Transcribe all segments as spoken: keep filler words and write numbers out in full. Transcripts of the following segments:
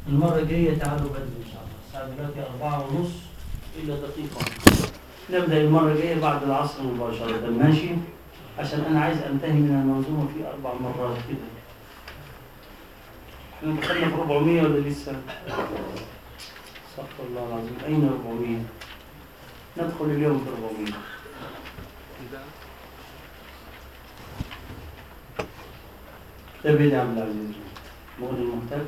المرة الجاية تعالوا بدري إن شاء الله، الساعة دلوقتي أربعة ونص إلا دقيقة. نبدأ المرة الجاية بعد العصر مباشرة، ماشي؟ عشان أنا عايز أنتهي من المنظومة في أربع مرات كده. إحنا دخلنا في أربعمية ولا لسه؟ استغفر الله العظيم، أين أربعمية؟ ندخل اليوم في أربعمية. تبعد يا عبد العزيز مغني المحتاج.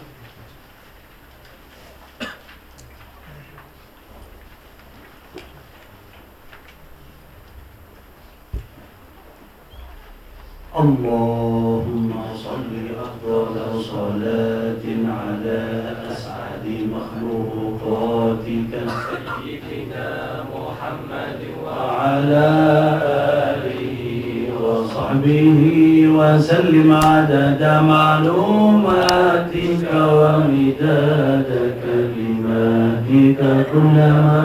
اللهم صل أفضل صلاة على أسعد مخلوقاتك سيدنا محمد وعلى آله وصحبه وسلم عدد معلوماتك ومداد كلماتك كلما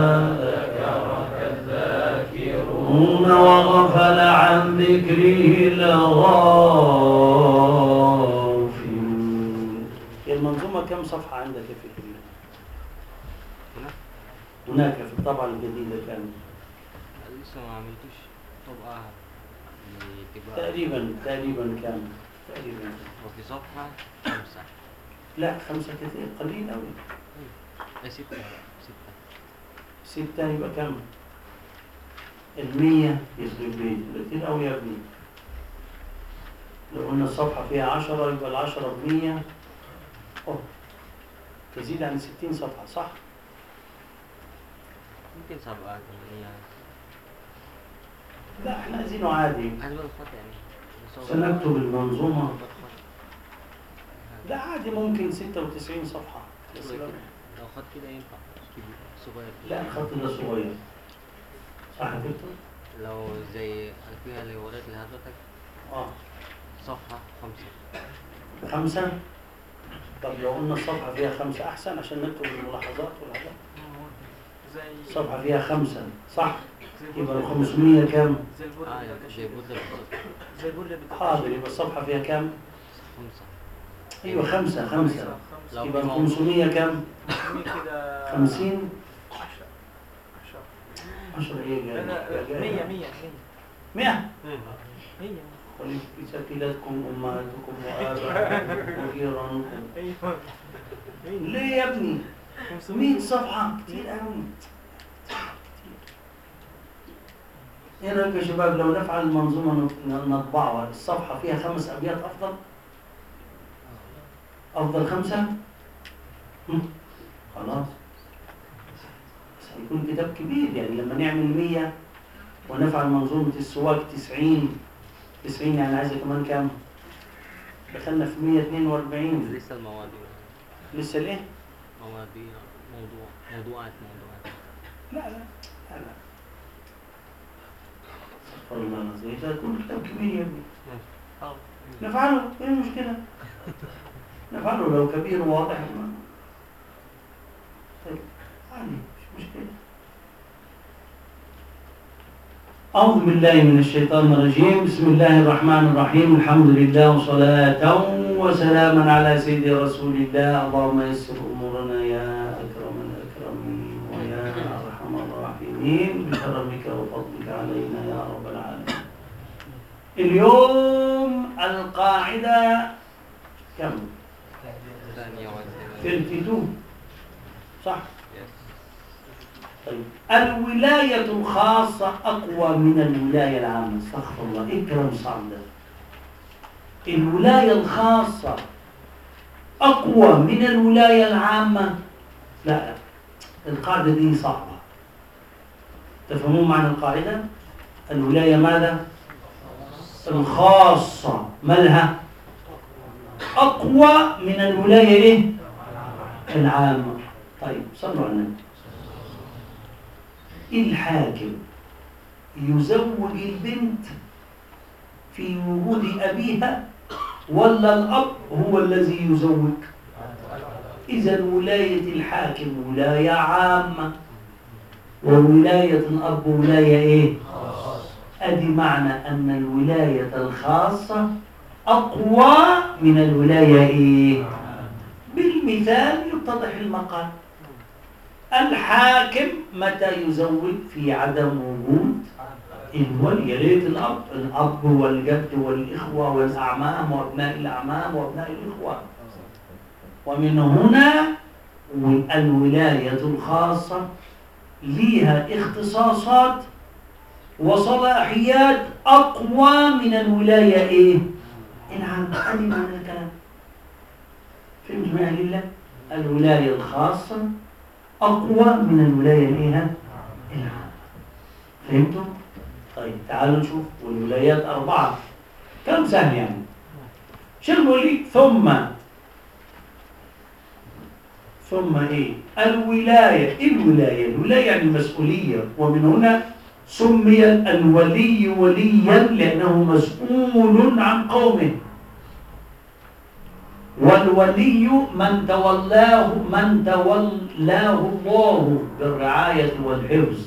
وغفل عن ذكره الغافلون. المنظومة كم صفحة عندك في كلمة؟ هناك في الطبعة الجديدة كم؟ لسه ما عملتوش طبعة تقريبا تقريبا كم؟ تقريبا وفي صفحة خمسة. لا خمسة كثير قليل أوي. ستة ستة ستة يبقى كم؟ المية يخرب بيت كتير أوي يا ابني. لو قلنا الصفحة فيها عشرة يبقى العشرة بمية، أوه تزيد عن ستين صفحة صح؟ ممكن سبعة ثمانية. لا احنا عايزينه عادي. عايز بالخط يعني. سنكتب المنظومة. لا عادي ممكن ستة وتسعين صفحة. لو خط كده ينفع صغير. لا الخط ده صغير. صح كده؟ لو زي فيها اللي وريت لحضرتك اه صفحة خمسة. خمسة؟ طب لو قلنا الصفحة فيها خمسة أحسن عشان نكتب الملاحظات والحاجات. الصفحة فيها خمسة صح؟ يبقى خمسمية كام؟ اه زي بودلة بالظبط. زي بودلة. حاضر يبقى الصفحة فيها كام؟ خمسة. أيوة خمسة خمسة. يبقى خمسمية كام؟ خمسين. عشرة ايه جاي؟ مية مية مية؟ مية ولسكيلتكم أمهاتكم وآباؤكم وجيرانكم. أيوة. ليه يا ابني؟ مية صفحة كتير أوي. إيه رأيك يا شباب لو نفعل المنظومة نطبعها الصفحة فيها خمس أبيات أفضل؟ أفضل خمسة؟ خلاص. يكون كتاب كبير يعني لما نعمل مية ونفعل منظومة السواك تسعين. تسعين يعني عايزة كمان كام؟ دخلنا في مية اتنين وأربعين. لسه المواضيع. لسه الايه؟ مواضيع موضوع موضوعات موضوعات. لا لا لا لا. استغفر الله العظيم ده يكون كتاب كبير يا ابني. نفعله ايه المشكلة؟ نفعله لو كبير واضح. طيب عادي مش مشكلة. أعوذ بالله من الشيطان الرجيم. بسم الله الرحمن الرحيم. الحمد لله وصلاة وسلاما على سيد رسول الله. اللهم يسر أمورنا يا أكرم الأكرمين ويا أرحم الراحمين بكرمك وفضلك علينا يا رب العالمين. اليوم القاعدة كم؟ ثانية اثنين وثلاثين صح؟ طيب الولاية الخاصة أقوى من الولاية العامة. استغفر الله إيه الكلام الصعب ده؟ الولاية الخاصة أقوى من الولاية العامة؟ لا القاعدة دي صعبة. تفهمون معنى القاعدة؟ الولاية ماذا؟ الخاصة مالها؟ أقوى من الولاية إيه؟ العامة. طيب صلوا على النبي. الحاكم يزوج البنت في وجود أبيها ولا الأب هو الذي يزوج؟ إذا ولاية الحاكم ولاية عامة وولاية الأب ولاية إيه؟ أدي معنى أن الولاية الخاصة أقوى من الولاية إيه؟ بالمعنى بالمثال يتضح المقال. الحاكم متى يزوج؟ في عدم وجود الولي. يا ريت الأب الأب والجد والإخوة والأعمام وأبناء الأعمام وأبناء الإخوة. ومن هنا الولاية الخاصة ليها اختصاصات وصلاحيات أقوى من الولاية إيه؟ العامة. هذه معنى الكلام. فهمت معنى لله؟ الولاية الخاصة أقوى من الولاية الإيه؟ العامة. فهمتوا؟ طيب تعالوا نشوف. والولايات أربعة. كم سهل يعني؟ شو الولي؟ ثم ثم إيه؟ الولاية. الولاية الولاية يعني المسؤولية. ومن هنا سمي الولي وليا لأنه مسؤول عن قومه. والولي من تولاه من تولاه الله بالرعاية والحفظ.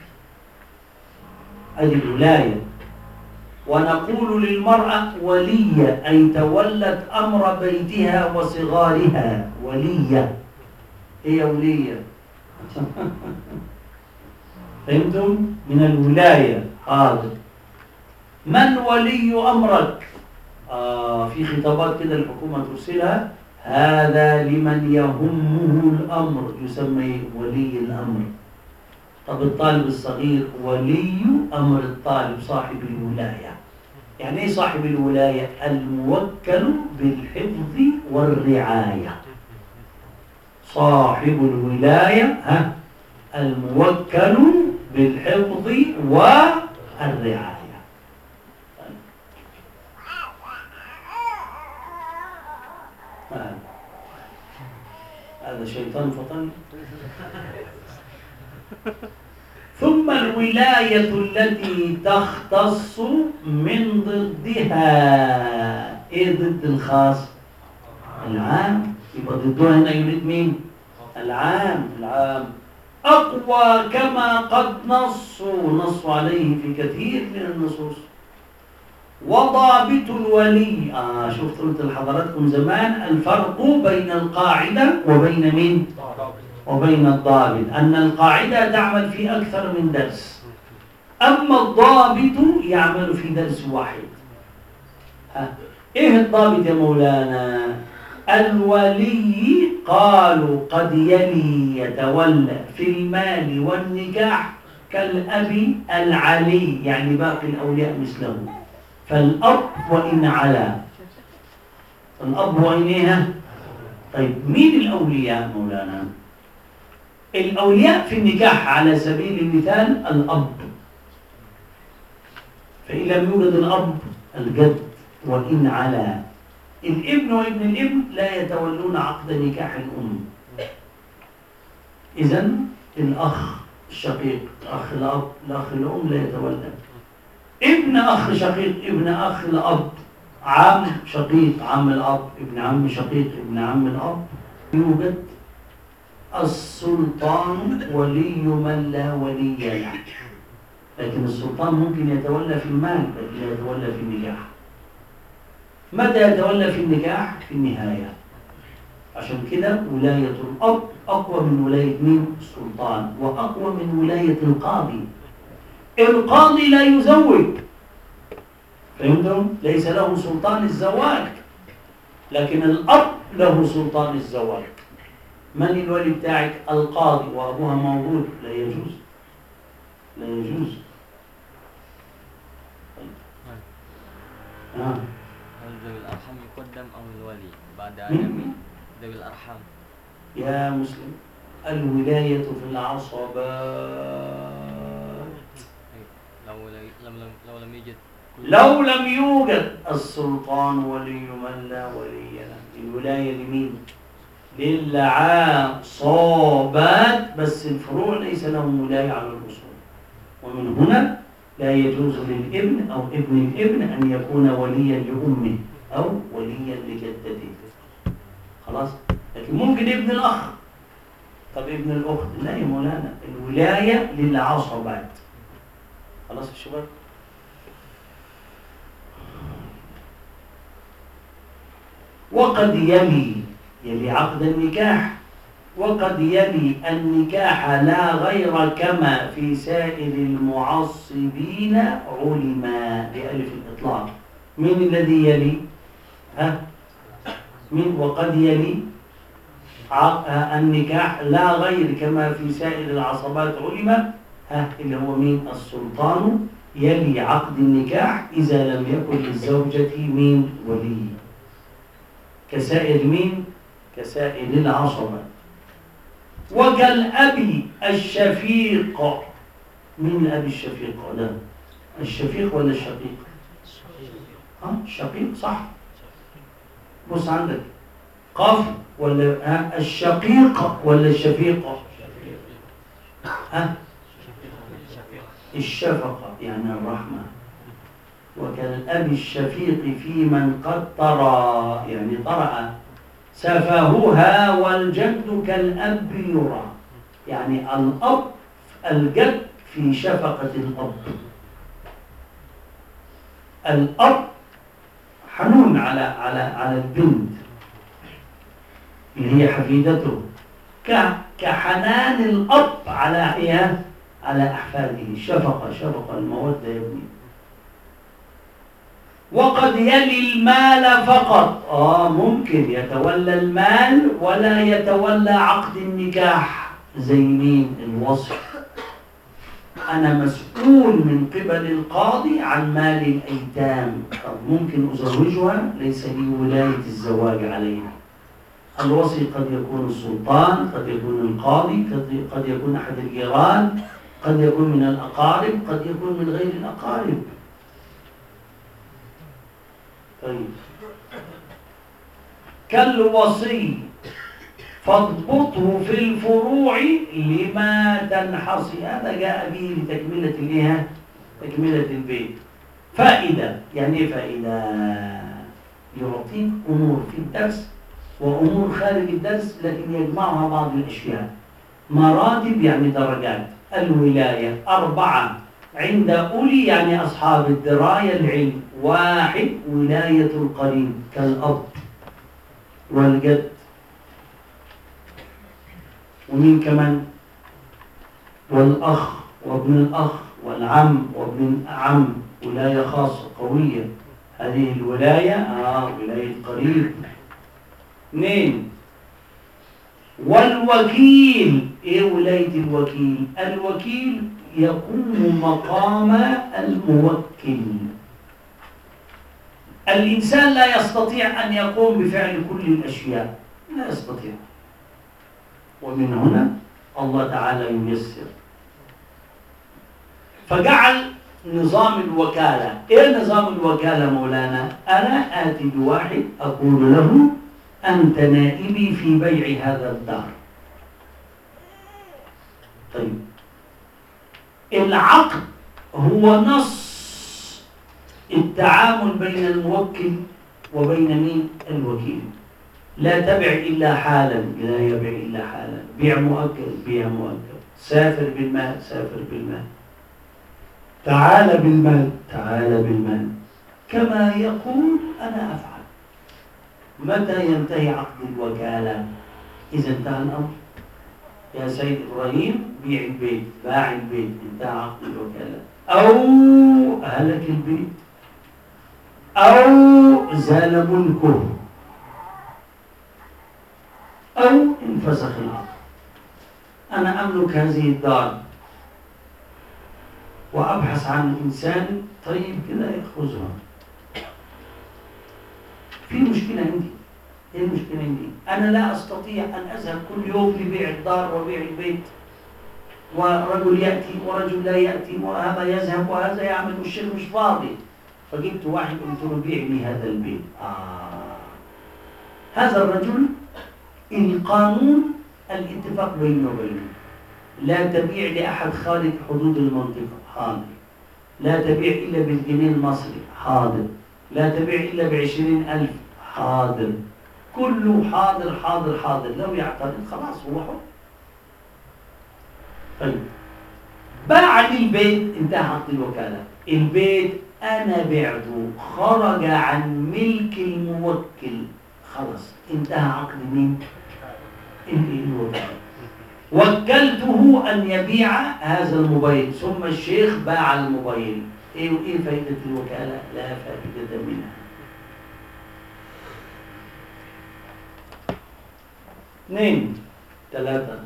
هذه الولاية. ونقول للمرأة ولية أي تولت أمر بيتها وصغارها. ولية هي ولية. فهمتم؟ من الولاية. هذا من ولي أمرك؟ آه في خطابات كده الحكومة ترسلها. هذا لمن يهمه الأمر يسمى ولي الأمر. طب الطالب الصغير ولي أمر الطالب صاحب الولاية. يعني إيه صاحب الولاية؟ الموكل بالحفظ والرعاية. صاحب الولاية ها الموكل بالحفظ والرعاية. هذا شيطان فطن. ثم الولاية التي تختص من ضدها. ايه ضد الخاص؟ العام. يبقى ضدها هنا يريد مين؟ العام. العام أقوى كما قد نصوا نصوا عليه في كثير من النصوص. وضابط الولي. آه شفت قلت لحضراتكم زمان الفرق بين القاعدة وبين مين؟ وبين الضابط. أن القاعدة تعمل في أكثر من درس، أما الضابط يعمل في درس واحد. ها. إيه الضابط يا مولانا؟ الولي قالوا قد يلي يتولى في المال والنكاح كالأب العلي، يعني باقي الأولياء مثله. فالأب وإن علا، الأب وإن إيه؟ طيب مين الأولياء مولانا؟ الأولياء في النكاح على سبيل المثال الأب، فإن لم يوجد الأب الجد وإن علا. الابن وابن الابن لا يتولون عقد نكاح الأم. إذن الأخ الشقيق، أخ الأب، الأخ الأم لا يتولى. ابن أخ شقيق، ابن أخ الأب، عم شقيق، عم الأب، ابن عم شقيق، ابن عم الأب. يوجد السلطان ولي من لا ولي له، لكن السلطان ممكن يتولى في المال لكن لا يتولى في النكاح. متى يتولى في النكاح؟ في النهاية. عشان كده ولاية الأب أقوى من ولاية مين؟ السلطان، وأقوى من ولاية القاضي. القاضي لا يزوج، فهمتم؟ ليس له سلطان الزواج، لكن الأب له سلطان الزواج. من الولي بتاعك؟ القاضي، وأبوها موجود، لا يجوز، لا يجوز. آه. هل ذوي الأرحام يقدم أو الولي بعد عدم ذوي الأرحام؟ يا مسلم، الولاية في العصبات. لو لم لو لم يوجد لو لم يوجد السلطان ولي من لا ولي له. الولاية لمين؟ للعصبات، بس الفروع ليس لهم ولاية على الأصول. ومن هنا لا يجوز للابن أو ابن الابن أن يكون وليا لأمه أو وليا لجدته. خلاص؟ لكن ممكن ابن الأخ. طب ابن الأخت؟ لا يا مولانا، الولاية للعصبات. خلاص يا شباب؟ وقد يلي يلي عقد النكاح، وقد يلي النكاح لا غير كما في سائر المعصبين علما بألف الإطلاق. من الذي يلي؟ ها؟ من وقد يلي النكاح لا غير كما في سائر العصبات علما، ها اللي هو مين؟ السلطان يلي عقد النكاح إذا لم يكن للزوجة من ولي، كسائر مين؟ كسائر العصبات. وكالأب الشفيق. من الأب الشفيق؟ لا الشفيق ولا الشقيق؟ ها الشقيق صح. بص عندك قاف ولا ها الشقيق ولا الشفيق؟ ها الشفقة يعني الرحمة. وكالأب الشفيق في من قد طرى يعني طرأ سفهها، والجد كالأب يرى يعني الأب الجد في شفقة الأب. الأب حنون على على على البنت اللي هي حفيدته، كحنان الأب على إيه؟ على أحفاده. شفقة شفقة المودة يا ابني. وقد يلي المال فقط. آه ممكن يتولى المال ولا يتولى عقد النكاح. زي مين؟ الوصي. أنا مسؤول من قبل القاضي عن مال الأيتام، طب ممكن أزوجها، ليس لي ولاية الزواج عليها. الوصي قد يكون السلطان، قد يكون القاضي، قد يكون أحد الجيران، قد يكون من الأقارب، قد يكون من غير الأقارب. طيب كالوصي فاضبطه في الفروع لما تنحصي. هذا جاء به لتكملة الايه؟ تكملة البيت. فائدة يعني ايه فائدة؟ يعطيك أمور في الدرس وأمور خارج الدرس لكن يجمعها بعض الأشياء. مراتب يعني درجات. الولاية أربعة عند أولي يعني أصحاب الدراية العلم. واحد ولاية القريب كالأب والجد. ومين كمان؟ والأخ وابن الأخ والعم وابن العم. ولاية خاصة قوية. هذه الولاية آه ولاية قريب. اثنين والوكيل. ايه ولاية الوكيل؟ الوكيل يقوم مقام الموكل. الإنسان لا يستطيع أن يقوم بفعل كل الأشياء، لا يستطيع. ومن هنا الله تعالى ييسر فجعل نظام الوكالة. إيه نظام الوكالة مولانا؟ أنا آتي بواحد أقول له أنت نائبي في بيع هذا الدار. طيب العقد هو نص التعامل بين الموكل وبين مين؟ الوكيل. لا تبع إلا حالا، لا يبيع إلا حالا. بيع مؤكد، بيع مؤكد. سافر بالمال، سافر بالمال. تعال بالمال، تعال بالمال. كما يقول أنا أفعل. متى ينتهي عقد الوكالة؟ إذا انتهى الأمر. يا سيد إبراهيم بيع البيت، باع البيت، انتهى عقد الوكالة. أو هلك البيت، أو زال ملكه، أو انفسخ العقد. أنا أملك هذه الدار وأبحث عن إنسان طيب كده يأخذها. في مشكلة عندي. إيه المشكلة عندي؟ أنا لا أستطيع أن أذهب كل يوم لبيع الدار وبيع البيت، ورجل يأتي ورجل لا يأتي، وهذا يذهب وهذا يعمل، والشيخ مش فاضي. فجبت واحد قلت له بيع لي هذا البيت. آه. هذا الرجل القانون الاتفاق بينه وبينه. لا تبيع لأحد خارج حدود المنطقة. حاضر. لا تبيع إلا بالجنيه المصري. حاضر. لا تبيع إلا بعشرين ألف. حاضر. كله حاضر حاضر حاضر. لو يعترض خلاص هو حر. طيب باع لي البيت، انتهى عقد الوكالة. البيت أنا بعته، خرج عن ملك الموكل، خلاص انتهى عقد مين؟ الوكالة. وكلته أن يبيع هذا الموبايل ثم الشيخ باع الموبايل. إيه وإيه فائدة الوكالة؟ لا فائدة منها. اثنين ثلاثة.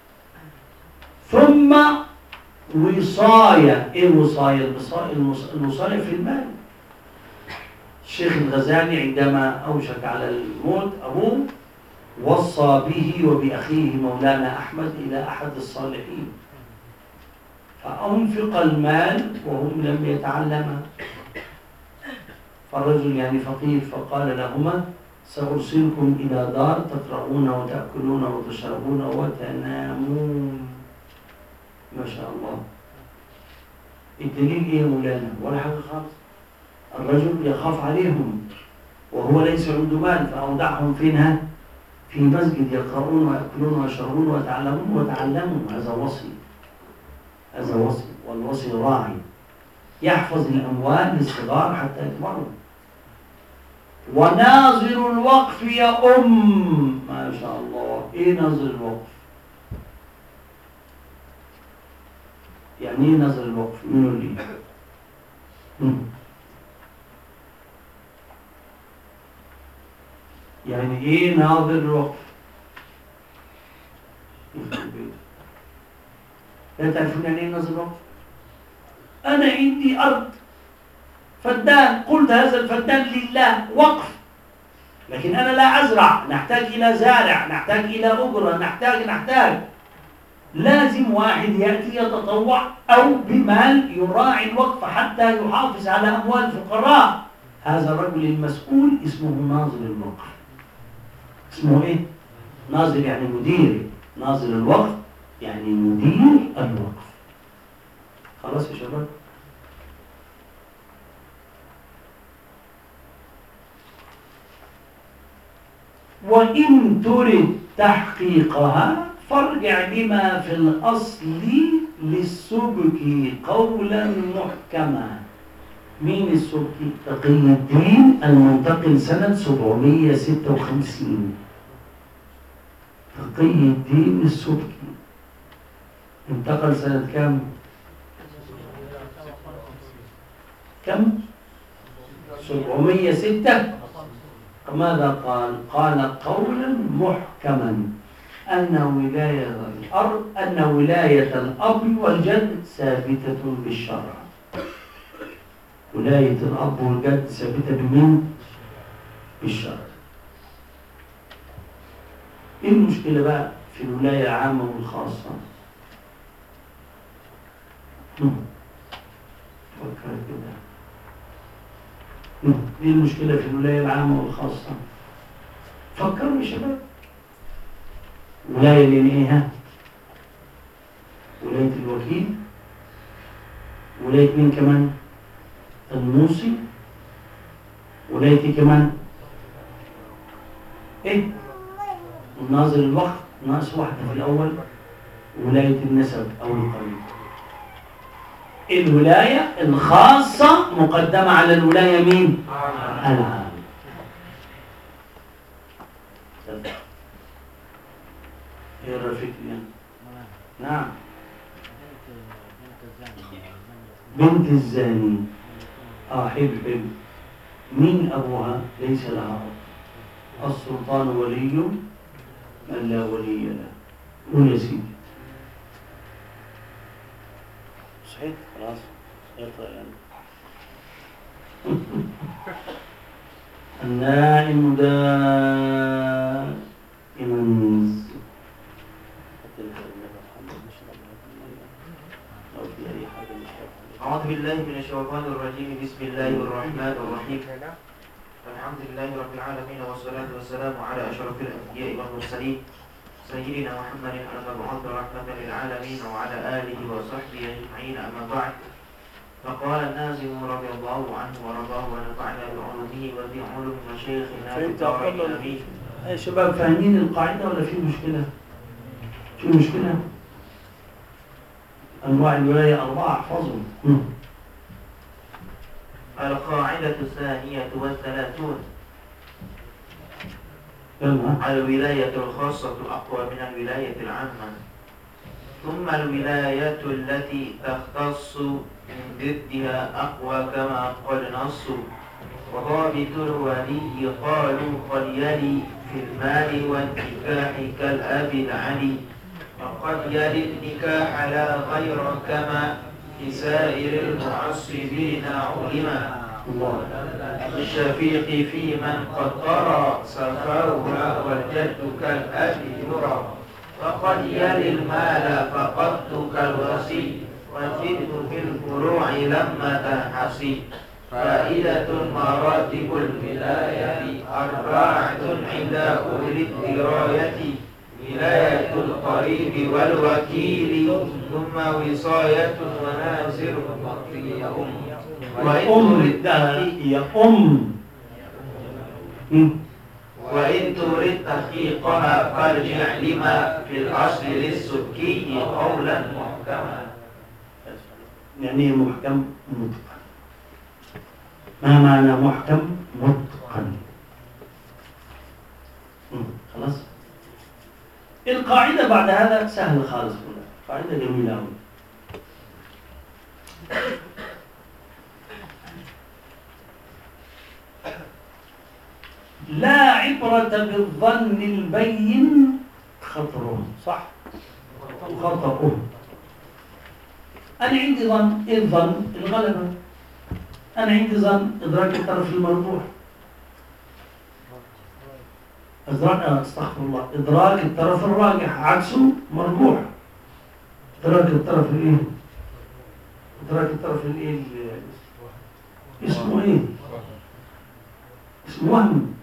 ثم وصاية. إيه وصاية؟ الوصاية في المال. الشيخ الغزالي عندما أوشك على الموت أبوه وصى به وبأخيه مولانا أحمد إلى أحد الصالحين، فأنفق المال وهم لم يتعلما. فالرجل يعني فقير فقال لهما سأرسلكم إلى دار تقرؤون وتأكلون وتشربون وتنامون. ما شاء الله. الدليل إيه مولانا؟ ولا حاجة خالص. الرجل يخاف عليهم وهو ليس عنده مال، فأودعهم فينها في مسجد يقرؤون ويأكلون ويشربون ويتعلمون وتعلموا. هذا وصي، هذا وصي، والوصي راعي يحفظ الأموال للصغار حتى يكبروا. وناظر الوقف يا أم. ما شاء الله. إيه ناظر الوقف؟ يعني إيه ناظر الوقف؟ منو اللي يعني ايه ناظر الوقف؟ لا تعرفون يعني ايه ناظر الوقف؟ انا عندي ارض فدان، قلت هذا الفدان لله وقف، لكن انا لا ازرع، نحتاج الى زارع، نحتاج الى اجره، نحتاج نحتاج لازم واحد ياتي يتطوع او بمال يراعي الوقف حتى يحافظ على اموال الفقراء. هذا الرجل المسؤول اسمه ناظر الوقف. اسمه ايه؟ ناظر يعني مدير. ناظر الوقف يعني مدير الوقف. خلاص يا شباب؟ وإن تريد تحقيقها فارجع بما في الأصل للسبكي قولا محكما. مين السبكي؟ تقي الدين المنتقل سنة سبعمائة وستة وخمسين. تقي الدين السبكي انتقل سنة كم؟ كم؟ سبعمائة وستة. ماذا قال؟ قال قولا محكما أن ولاية الأرض أن ولاية الأب والجد ثابتة بالشرع. ولاية الأب والجد ثابتة بمين؟ بالشرع. إيه المشكلة بقى في الولاية العامة والخاصة؟ فكر كده. إيه المشكلة في الولاية العامة والخاصة؟ فكروا يا شباب. ولاية لين إيه؟ ولاية الوكيل. ولاية مين كمان؟ الموصي. ولاية كمان إيه؟ ناظر الوقف. ناقص واحدة في الأول، ولاية النسب أو القريب. الولاية الخاصة مقدمة على الولاية مين؟ العامة. ايه الرفيق يعني؟ نعم. بنت الزاني. اه حب حب. مين أبوها؟ ليس لها أب. السلطان ولي من لا ولي له. قول يا سيدي. صحيح؟ خلاص يرفع يعني. النائم دائما. أعوذ بالله من الشيطان الرجيم. بسم الله الرحمن الرحيم. الحمد لله رب العالمين، والصلاة والسلام على أشرف الأنبياء والمرسلين سيدنا محمد المبعوث رحمة للعالمين وعلى آله وصحبه أجمعين. أما بعد، فقال الناظم رضي الله عنه ورضاه ونفعنا بعلومه وبعلوم مشايخنا في الدارين آمين. يا شباب فاهمين القاعدة ولا في مشكلة؟ في مشكلة؟ أنواع الولاية أربعة احفظهم. القاعدة الثانية والثلاثون. الولاية الخاصة أقوى من الولاية العامة. ثم الولاية التي تختص من ضدها أقوى كما قال نص. وضابط الولي قالوا قد يلي في المال والنكاح كالأب العلي، وقد يلي النكاح لا غير كما في سائر المعصبين علما. الشفيق في من قد ترى سفرها والجد كالأب يرى، فقد يلي المال فقدت كالوصي، والجد في الفروع لما تنحصي. فائدة مراتب الولاية أربعة عند أولي الدراية، ولاية القريب والوكيل، ثم وصاية ونازل في أم. أم هي أم. وإن تريد تحقيقها فارجع لما في الأصل للسبكي قولا محكما. يعني محكم متقن. ما معنى محكم متقن؟ خلاص. القاعدة بعد هذا سهلة خالص، قاعدة جميلة أوي. لا عبرة بالظن البين خطره، صح؟ خطأه. أنا عندي ظن، إيه الظن؟ الغلبة. أنا عندي ظن إدراك الطرف المربوح. إدراك أستغفر الله إدراك الطرف الراجح عكسه مربوح. إدراك الطرف الإيه؟ إدراك الطرف الإيه؟ اسمه إيه؟ اسمه وهم.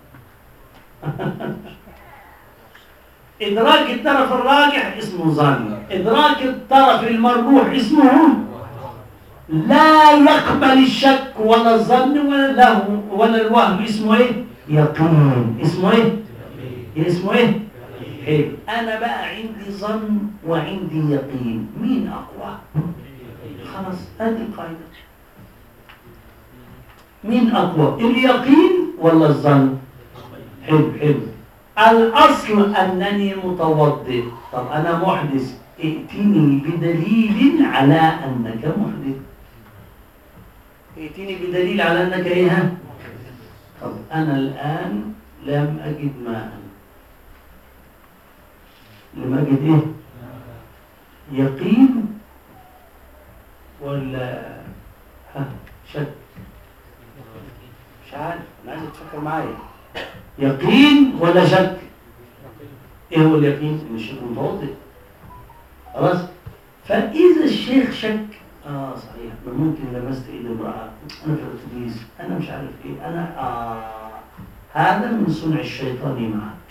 إدراك الطرف الراجح اسمه ظن، إدراك الطرف المربوح اسمه لا يقبل الشك ولا الظن ولا له ولا الوهم، اسمه ايه؟ يقين. اسمه ايه؟ اسمه ايه؟ حلو. انا بقى عندي ظن وعندي يقين، مين اقوى؟ خلاص هذه القاعده. مين اقوى؟ اليقين ولا الظن؟ حلو حلو. الاصل انني متوضئ. طب انا محدث، ائتني بدليل على انك محدث. ائتني بدليل على انك ايه؟ طب انا الان لم اجد ماء. لم اجد ايه؟ يقين ولا ها شك؟ مش عارف، انا عايز تفكر معايا. يقين ولا شك؟ ايه هو اليقين؟ ان الشيخ متوضئ. خلاص. فاذا الشيخ شك، اه صحيح انا ممكن لمست ايد امراه، انا في الاتوبيس، انا مش عارف ايه، انا آه هذا من صنع الشيطان معك.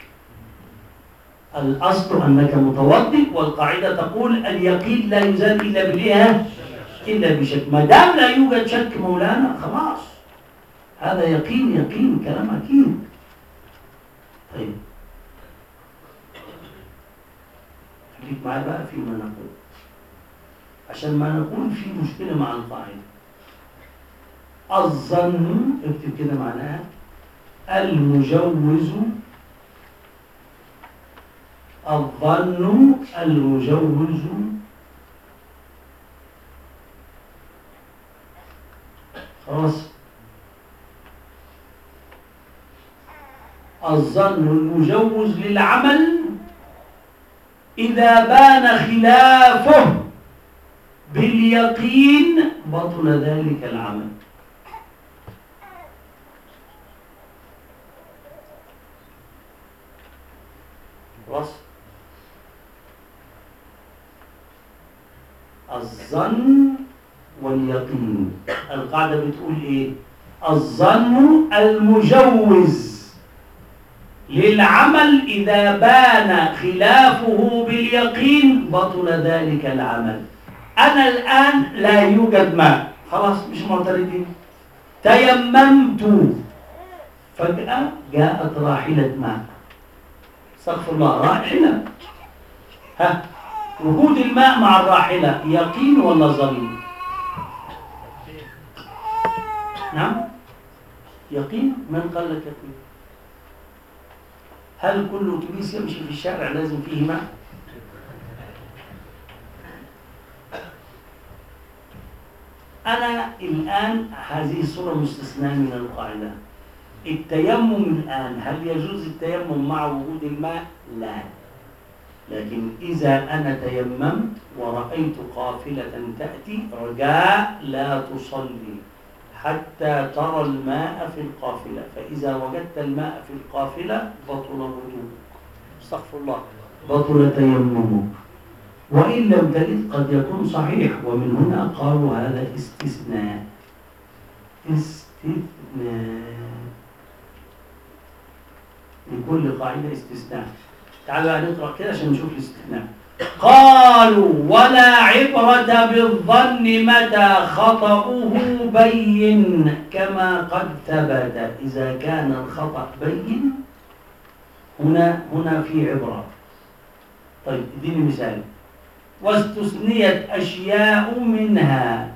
الاصل انك متوضئ، والقاعده تقول اليقين لا يزال الا بالايه؟ الا بشك. ما دام لا يوجد شك مولانا خلاص، هذا يقين يقين كلام اكيد. طيب خليك معايا بقى فيما نقول، عشان ما نقول في مشكلة مع القاعدة. الظن اكتب كده معناها المجوز، الظن المجوز خلاص. الظن المجوز للعمل إذا بان خلافه باليقين بطل ذلك العمل. خلاص. الظن واليقين، القاعدة بتقول ايه؟ الظن المجوز للعمل إذا بان خلافه باليقين بطل ذلك العمل. أنا الآن لا يوجد ماء، خلاص مش معترضين، تيممت، فجأة جاءت راحلة ماء، استغفر الله، راحلة، ها وجود الماء مع الراحلة يقين ولا ظن؟ نعم يقين. من قال لك يقين؟ هل كل أتوبيس يمشي في الشارع لازم فيه ماء؟ أنا الآن هذه الصورة مستثناة من القاعدة. التيمم الآن هل يجوز التيمم مع وجود الماء؟ لا. لكن إذا أنا تيممت ورأيت قافلة تأتي رجاء لا تصلي حتى ترى الماء في القافلة، فإذا وجدت الماء في القافلة بطل وضوءك، استغفر الله، بطل تيممك. وإن لم تجد قد يكون صحيح، ومن هنا قالوا هذا استثناء. استثناء لكل قاعدة استثناء. تعالوا نقرأ كده عشان نشوف الاستثناء. قالوا ولا عبرة بالظن متى خطأه بين كما قد ثبت. إذا كان الخطأ بين هنا هنا في عبرة. طيب اديني مثال. واستثنيت أشياء منها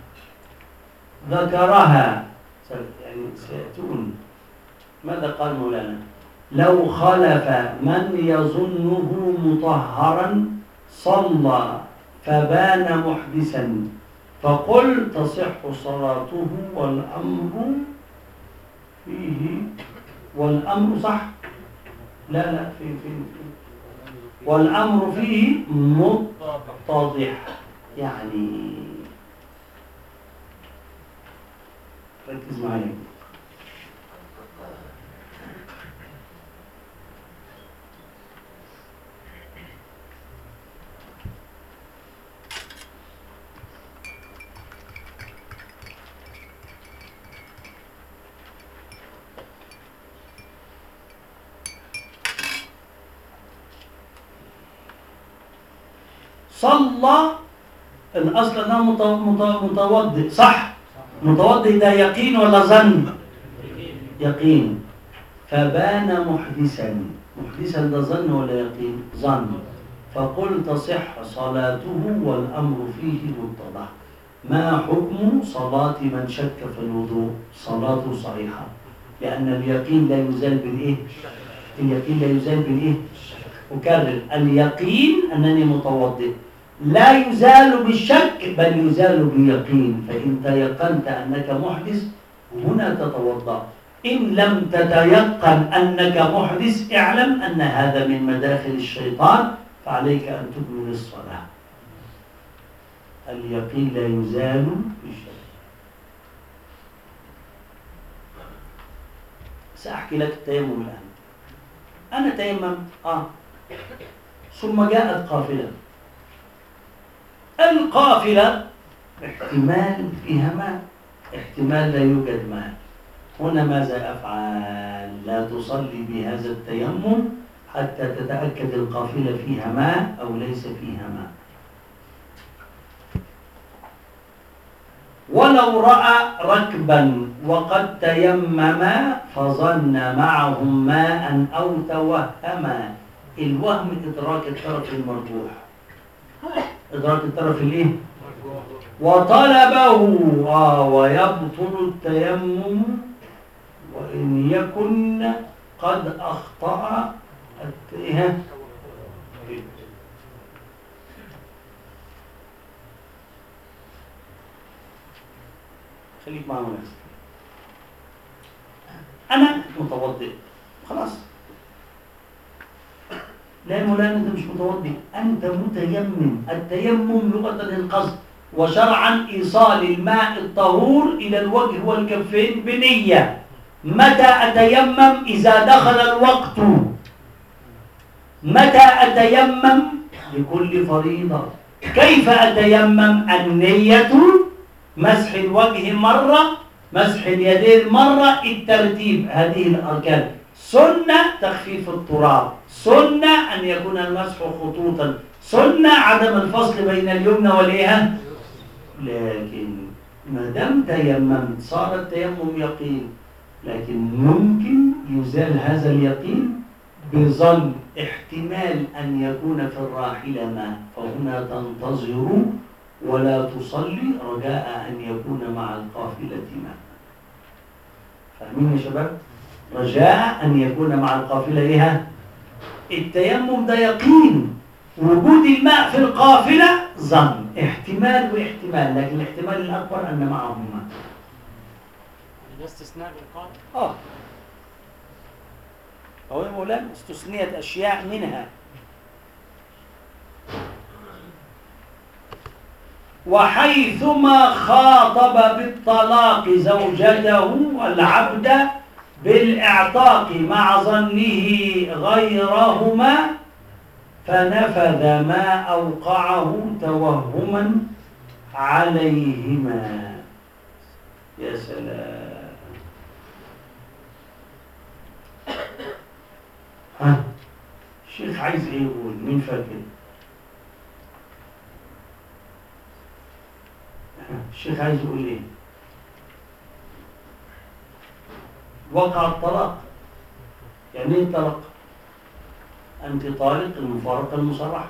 ذكرها يعني سيأتون. ماذا قال مولانا؟ لو خلف من يظنه مطهرا صلى فبان محدثا فقل تصح صلاته والأمر فيه. والأمر صح؟ لا لا في في, في. والأمر فيه متضح. يعني ركز معايا. صلى الأصل أنه متوضئ صح؟ متوضئ ده يقين ولا ظن؟ يقين. فبان محدثا. محدثا ده ظن ولا يقين؟ ظن. فقل تصح صلاته والأمر فيه متضح. ما حكم صلاة من شك في الوضوء؟ صلاته صحيحة، لأن اليقين لا يزال بالإيه؟ اليقين لا يزال بالإيه؟ أكرر، اليقين أنني متوضئ لا يزال بالشك بل يزال باليقين. فإن تيقنت أنك محدث هنا تتوضأ. إن لم تتيقن أنك محدث اعلم أن هذا من مداخل الشيطان، فعليك أن تكمل الصلاة. اليقين لا يزال بالشك. سأحكي لك التيمم الآن. أنا تيمم آه ثم جاءت قافلة. القافلة احتمال فيها ماء، احتمال لا يوجد ماء. هنا ماذا أفعل؟ لا تصلي بهذا التيمم حتى تتأكد القافلة فيها ماء أو ليس فيها ماء. ولو رأى ركبا وقد تيمما فظن معهم ماء أو توهما. الوهم إدراك الطرف المرجوح، إدراك الطرف الإيه؟ وطلبه آه ويبطل التيمم وإن يكن قد أخطأ التيمم. خليك معنا بس. أنا متوضئ خلاص. لا يا مولانا أنت مش متوضئ، أنت متيمم. التيمم لغة القصد، وشرعا إيصال الماء الطهور إلى الوجه والكفين بنية. متى أتيمم؟ إذا دخل الوقت. متى أتيمم؟ لكل فريضة. كيف أتيمم؟ النية، مسح الوجه مرة، مسح اليدين مرة، الترتيب. هذه الأركان. سنة تخفيف التراب، سنة أن يكون المسح خطوطا، سنة عدم الفصل بين اليمنى والإيه. لكن ما دام تيممت صار التيمم يقين، لكن ممكن يزال هذا اليقين بظن احتمال أن يكون في الراحلة ماء، فهنا تنتظر ولا تصلي رجاء أن يكون مع القافلة ماء. فاهمين يا شباب؟ رجاء أن يكون مع القافلة إيه؟ التيمم ده يقين، وجود الماء في القافلة ظن، احتمال واحتمال، لكن الاحتمال الأكبر أن معهم ماء. ده استثناء بالقاعدة. آه هو يا مولانا استثنيت أشياء منها. وحيثما خاطب بالطلاق زوجته العبد بالإعتاق مع ظنه غيرهما فنفذ ما أوقعه توهما عليهما. يا سلام. ها الشيخ عايز ايه يقول؟ مين فاكر؟ الشيخ عايز يقول ايه؟ وقع الطلاق. يعني ايه طلاق؟ انت طالق، المفارقه المصرحه.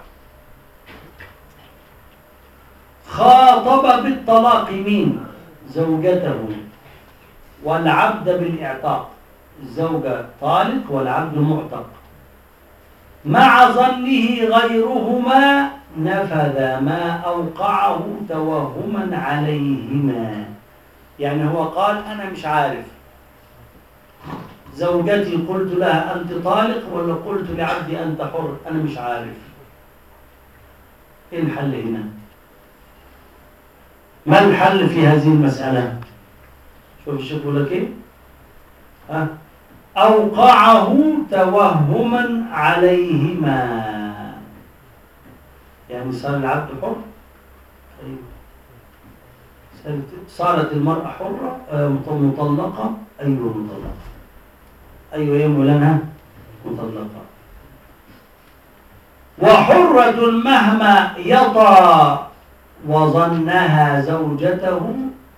خاطب بالطلاق مين؟ زوجته، والعبد بالاعتاق. الزوجه طالق والعبد معتق، مع ظنه غيرهما نفذ ما أوقعه توهما عليهما. يعني هو قال أنا مش عارف، زوجتي قلت لها أنت طالق ولا قلت لعبدي أنت حر، أنا مش عارف. إيه الحل هنا؟ ما الحل في هذه المسألة؟ شوف الشيخ بيقول لك إيه؟ ها؟ أوقعه توهما عليهما. يعني صار العبد حر. أيوه. صارت المرأة حرة مطلقة. أيوه مطلقة. أيوه يا مولانا مطلقة. وحرة مهما يطى وظنها زوجته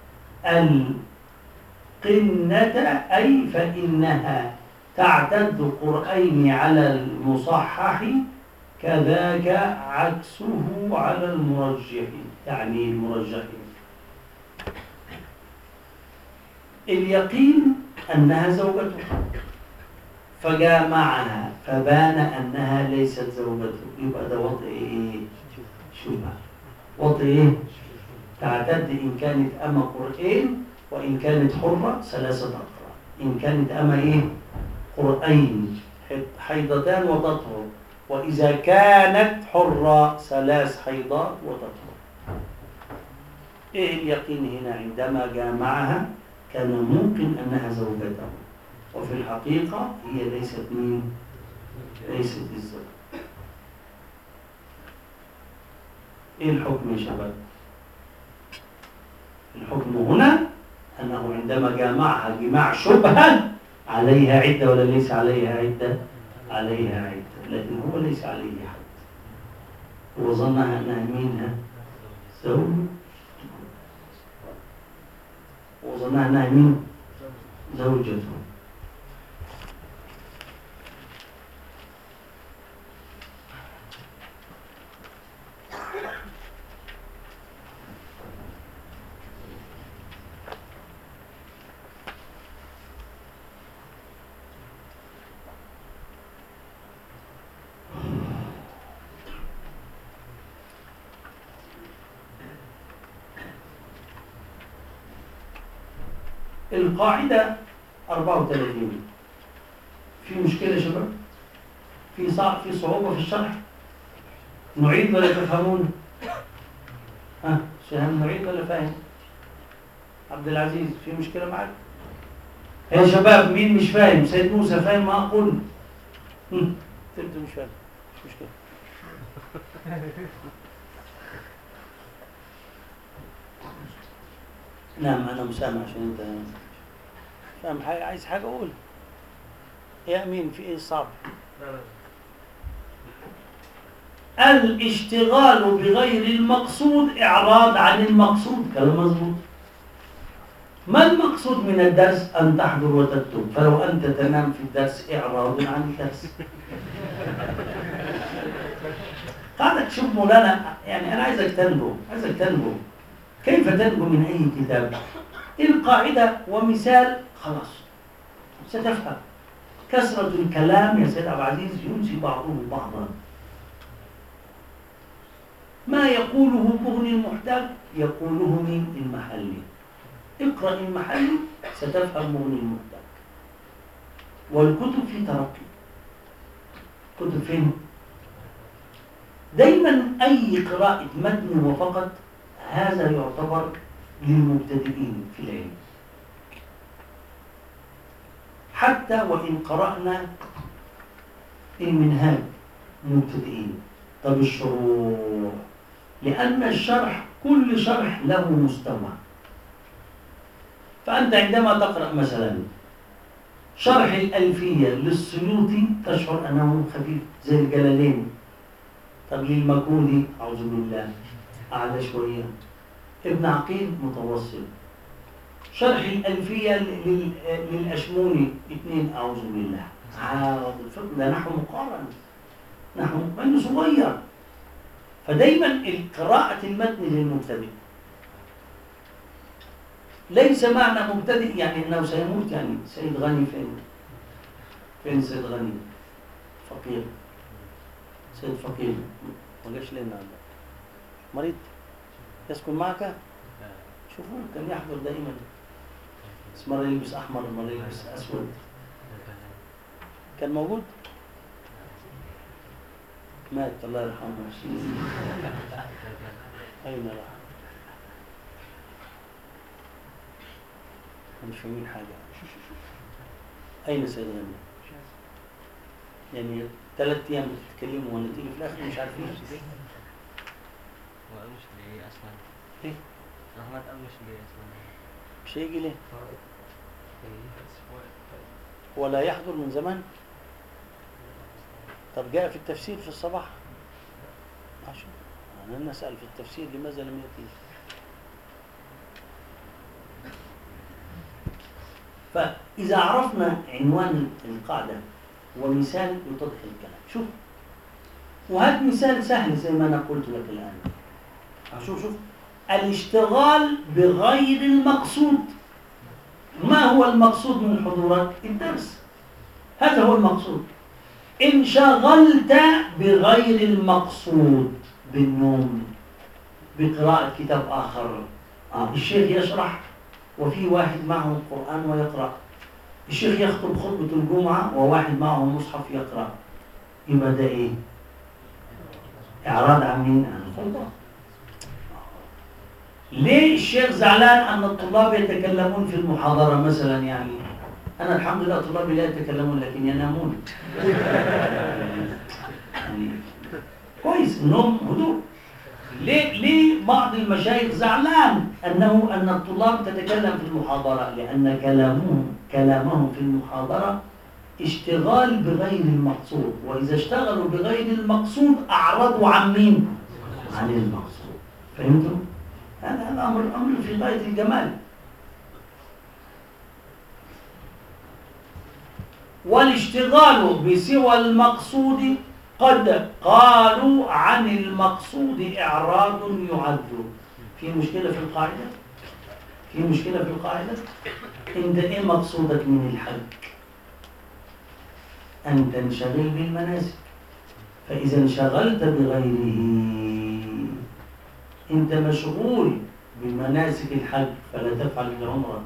القنة، أي فإنها تعتد قرئين على المصحح، كذاك عكسه على المرجح. يعني المرجح اليقين أنها زوجته، فجامعها فبان أنها ليست زوجته، يبقى ده وطئ إيه؟ شبهة. وطئ إيه؟ تعتد إن كانت أما قرئين، وإن كانت حرة ثلاثة أقرأ. إن كانت أما إيه؟ قرئين حيضتان وتطهر، وإذا كانت حرة ثلاث حيضات وتطهر. إيه اليقين هنا؟ عندما جامعها كان ممكن أنها زوجته، وفي الحقيقة هي ليست مين؟ ليست الزوج. إيه الحكم يا شباب؟ الحكم هنا أنه عندما جامعها جماع شبهة عليها عدة ولا ليس عليها عدة؟ عليها عدة، لكن هو ليس عليه حد، هو ظنها أنها مينها؟ زوج. وظنها أنها مين؟ زوجته. القاعدة أربعة وثلاثين. في مشكلة يا شباب؟ في صعب في صعوبة في الشرح؟ نعيد ولا تفهمون؟ ها شهام نعيد ولا فاهم؟ عبد العزيز في مشكلة معك؟ يا شباب مين مش فاهم؟ سيد موسى فاهم ما أقول؟ انتوا مش فاهم، مش مشكلة. نعم أنا مسامع عشان أنت فاهم حاجة، عايز حاجة أقول. يا أمين في إيه صعب؟ الاشتغال بغير المقصود إعراض عن المقصود. كلام مظبوط. ما المقصود من الدرس؟ أن تحضر وتكتب، فلو أنت تنام في الدرس إعراض عن الدرس. قاعدة تشوف مولانا، يعني أنا عايزك تنجو، عايزك تنجو. كيف تنجو من أي كتاب؟ القاعدة ومثال خلاص ستفهم. كثرة الكلام يا سيد عبد العزيز ينسي بعضه بعضا. ما يقوله مغني المحتاج يقوله من المحلي. اقرأ المحلي ستفهم مغني المحتاج. والكتب في ترقي. كتب فين؟ دايما أي قراءة متن وفقط هذا يعتبر للمبتدئين في العلم. حتى وإن قرأنا المنهاج مبتدئين. طب الشروح، لأن الشرح كل شرح له مستوى. فأنت عندما تقرأ مثلا شرح الألفية للسيوطي تشعر أنه خفيف زي الجلالين. طب للمكودي أعوذ بالله أعلى شوية. ابن عقيل متوسط. شرح الألفية للأشموني اثنين أعوذ بالله. ده نحو مقارن، نحو مقارن صغير. فدايما قراءة المتن للمبتدئ. ليس معنى مبتدئ يعني أنه سيموت. يعني سيد غني فين؟ فين سيد غني؟ فقير. سيد فقير ما جاش لنا. مريض يسكن معك؟ شوفوه كان يحضر دائما. بس مرة يلبس أحمر مرة يلبس أسود. كان موجود؟ مات الله يرحمه. أين راح؟ مش فاهمين حاجة. أين سيد غني؟ يعني ثلاث أيام بتتكلموا ولا تيجي في الآخر مش عارفين. هو مش ليه أصلا؟ إيه؟ أحمد أبو مش ليه أصلا؟ مش هيجي ليه؟ ولا يحضر من زمان؟ طب جاء في التفسير في الصباح؟ عشان أنا نسأل في التفسير لماذا لم يأتي؟ فإذا عرفنا عنوان القاعدة ومثال يتضح الكلام. شوف، وهذا مثال سهل زي ما أنا قلت لك الآن. شوف شوف الاشتغال بغير المقصود. ما هو المقصود من حضورك؟ الدرس. هذا هو المقصود. انشغلت بغير المقصود، بالنوم، بقراءة كتاب آخر. الشيخ يشرح وفي واحد معه القرآن ويقرأ. الشيخ يخطب خطبة الجمعة وواحد معه مصحف يقرأ. يبقى ده إيه؟ إعراض عن مين؟ عن الخطبة. ليه الشيخ زعلان أن الطلاب يتكلمون في المحاضرة مثلا؟ يعني أنا الحمد لله طلابي لا يتكلمون لكن ينامون. يعني كويس، النوم هدوء. ليه ليه بعض المشايخ زعلان أنه أن الطلاب تتكلم في المحاضرة؟ لأن كلامهم كلامهم في المحاضرة اشتغال بغير المقصود، وإذا اشتغلوا بغير المقصود أعرضوا عن مين؟ عن المقصود. فهمتم؟ هذا الأمر أمر في غاية الجمال. والاشتغال بسوى المقصود قد قالوا عن المقصود إعراض يعد. في مشكلة في القاعدة؟ في مشكلة في القاعدة؟ أنت إيه مقصودك من الحج؟ أن تنشغل بالمناسك. فإذا انشغلت بغيره أنت مشغول بمناسك الحج فلا تفعل العمرة.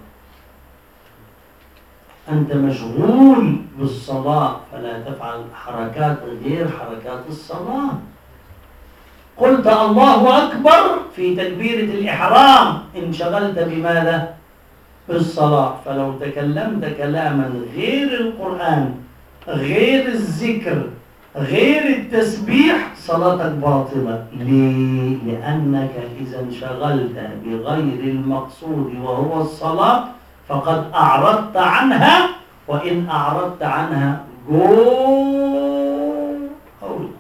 أنت مشغول بالصلاة فلا تفعل حركات غير حركات الصلاة. قلت الله أكبر في تكبيرة الإحرام، انشغلت بماذا؟ بالصلاة. فلو تكلمت كلاما غير القرآن، غير الذكر، غير التسبيح، صلاتك باطلة. ليه؟ لأنك إذا انشغلت بغير المقصود وهو الصلاة فقد أعرضت عنها، وإن أعرضت عنها جو أول.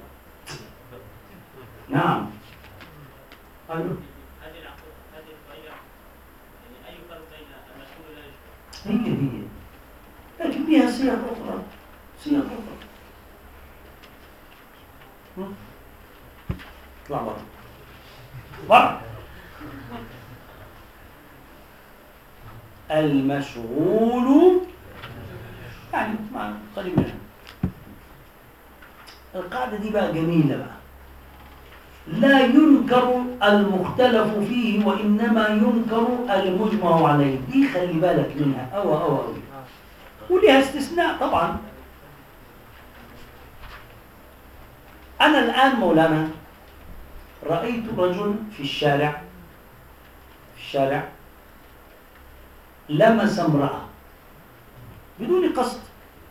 نعم. أيوه. هذه العقود هذه الطريقة يعني أي فرق بين المشهور ولا هي هي لكن فيها صيغ أخرى، صيغ أخرى. اطلع برا برا. المشغول يعني مع قريب من القاعدة دي بقى جميلة بقى. لا ينكر المختلف فيه وإنما ينكر المجمع عليه. دي خلي بالك منها أو أو أو ولها استثناء طبعا. أنا الآن مولانا رأيت رجل في الشارع في الشارع لمس امرأة بدون قصد.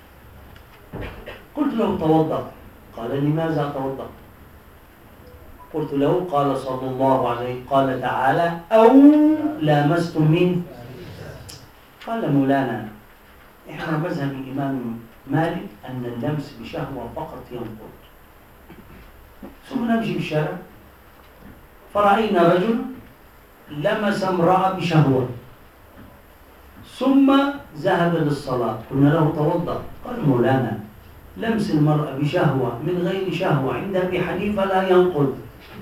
قلت له توضأ. قال لماذا توضأ؟ قلت له قال صلى الله عليه قال تعالى أو لامستم من. قال مولانا إحنا مذهب الإمام مالك أن اللمس بشهوة فقط ينقض. ثم نمشي في الشارع فرأينا رجل لمس امرأة بشهوة ثم ذهب للصلاة. قلنا له توضأ. قال مولانا لمس المرأة بشهوة من غير شهوة عند أبي حنيفة لا ينقض.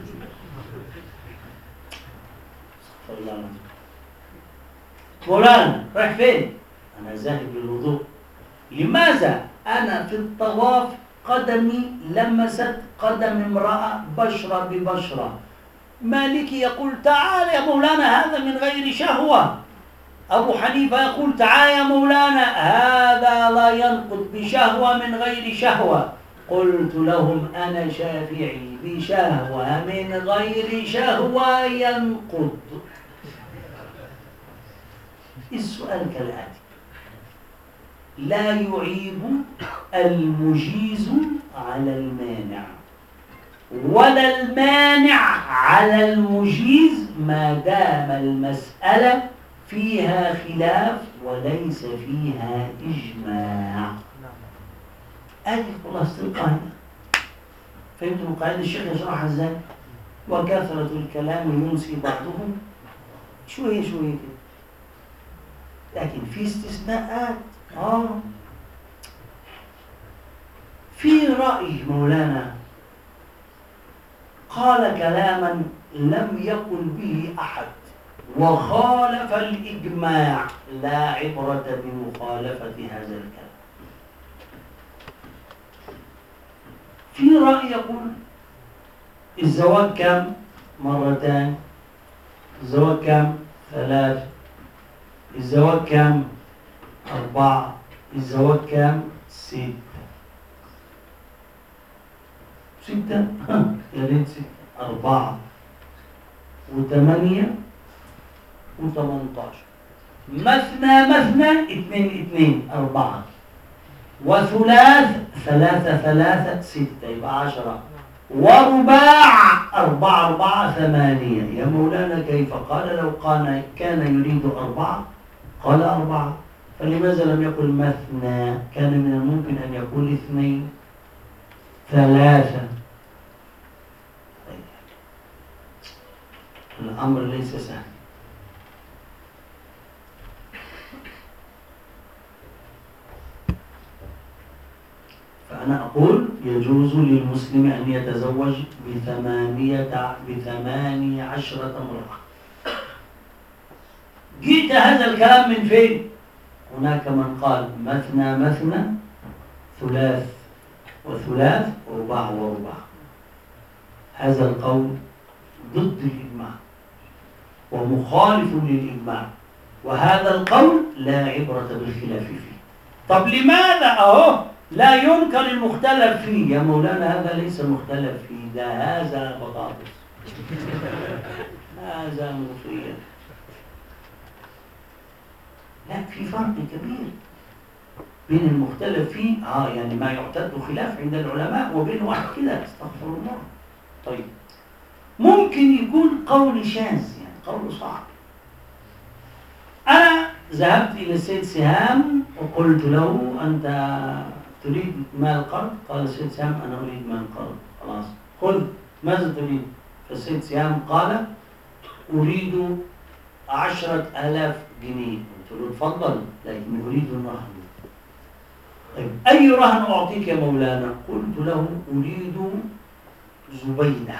مولانا رايح فين؟ أنا ذاهب للوضوء. لماذا؟ أنا في الطواف قدمي لمست قدم امرأة بشرة ببشرة. مالكي يقول تعال يا مولانا هذا من غير شهوة. أبو حنيفة يقول تعال يا مولانا هذا لا ينقض بشهوة من غير شهوة. قلت لهم أنا شافعي بشهوة من غير شهوة ينقض. السؤال كالآتي: لا يعيب المجيز على المانع ولا المانع على المجيز ما دام المسألة فيها خلاف وليس فيها إجماع. هذه خلاصة القاعدة. فهمتم قاعدة الشيخ يشرحها ازاي؟ وكثرة الكلام ينسي بعضهم شوية شوية كده. لكن في استثناءات. آه في رأي مولانا قال كلاما لم يقل به أحد وخالف الإجماع. لا عبرة بمخالفة هذا الكلام. في رأي يقول الزواج كم؟ مرتان. الزواج كم؟ ثلاث. الزواج كم؟ أربعة. الزواج كم؟ ستة. ستة؟ يا ريت ستة. أربعة وثمانية وثمانتاشر. مثنى مثنى اثنين اثنين أربعة. وثلاث ثلاثة ثلاثة ستة يبقى عشرة. ورباع أربعة أربعة ثمانية. يا مولانا كيف؟ قال لو كان كان يريد أربعة قال أربعة. فلماذا لم يقل مثنى؟ كان من الممكن أن يقول اثنين ثلاثة. الأمر ليس سهل. فأنا أقول يجوز للمسلم أن يتزوج بثمانية بثماني عشرة امرأة. جئت هذا الكلام من فين؟ هناك من قال مثنى مثنى ثلاث وثلاث ورباع ورباع. هذا القول ضد الإجماع ومخالف للإجماع، وهذا القول لا عبرة بالخلاف فيه. طب لماذا أهو لا ينكر المختلف فيه؟ يا مولانا هذا ليس مختلف فيه، ده هذا بطاطس هذا ملوخية. لا، في فرق كبير بين المختلف فيه اه يعني ما يعتد خلاف عند العلماء وبين واحد كده استغفر الله. طيب ممكن يكون قول شاذ، يعني قول صعب. أنا ذهبت إلى السيد سهام وقلت له أنت تريد مال قرض؟ قال السيد سهام أنا أريد مال قرض. خلاص خذ، ماذا تريد؟ فالسيد سهام قال أريد عشرة آلاف جنيه. قلت له تفضل لكن أريد الرهن. طيب أي رهن أعطيك يا مولانا؟ قلت له أريد زبيدة.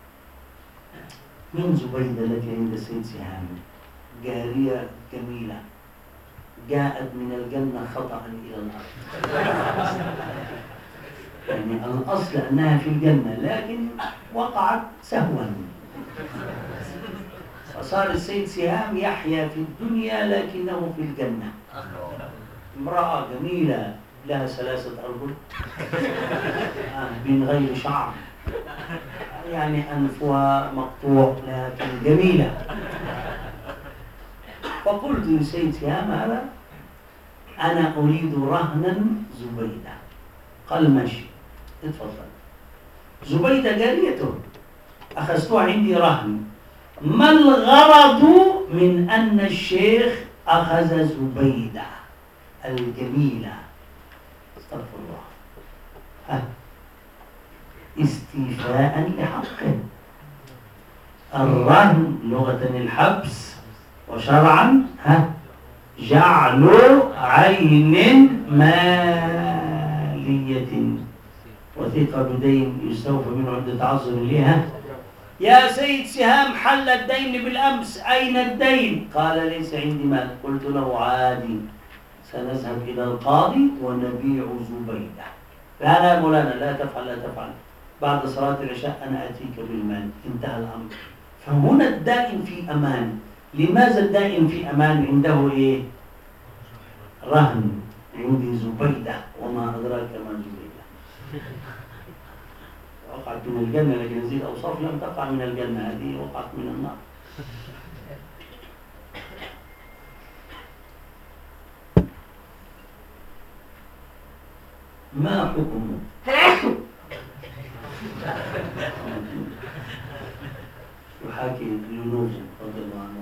من زبيدة لك عند السيد سهام؟ جارية جميلة جاءت من الجنة خطأ إلى الأرض. يعني الأصل أنها في الجنة لكن وقعت سهوا، فصار السيد سهام يحيا في الدنيا لكنه في الجنة. امرأة جميلة لها ثلاثة أرجل من غير شعر، يعني أنفها مقطوع لكن جميلة. فقلت للسيد سهام هذا أنا أريد رهنا زبيدة. قال ماشي اتفضل. زبيدة جاريته أخذتها عندي رهن. ما الغرض من أن الشيخ أخذ زبيدة الجميلة؟ استغفر الله. ها. استيفاء لحقه. الرهن لغة الحبس، وشرعا ها جعل عين مالية وثيقة بدين يستوفى منه عند تعذر لها. يا سيد سهام حل الدين بالأمس، أين الدين؟ قال ليس عندي مال. قلت له عادي، سنذهب إلى القاضي ونبيع زبيدة. لا لا مولانا لا تفعل لا تفعل، بعد صلاة العشاء أنا أتيك بالمال. انتهى الأمر. فهنا الدائن في أمان. لماذا الدائن في أمان؟ عنده إيه؟ رهن. عندي زبيدة وما أدراك ما زبيدة. وقعت من الجنة، لكن هذه الأوصاف لم تقع من الجنة، هذه وقعت من النار. ما حكمه؟ يحاكي يونس رضي الله عنه.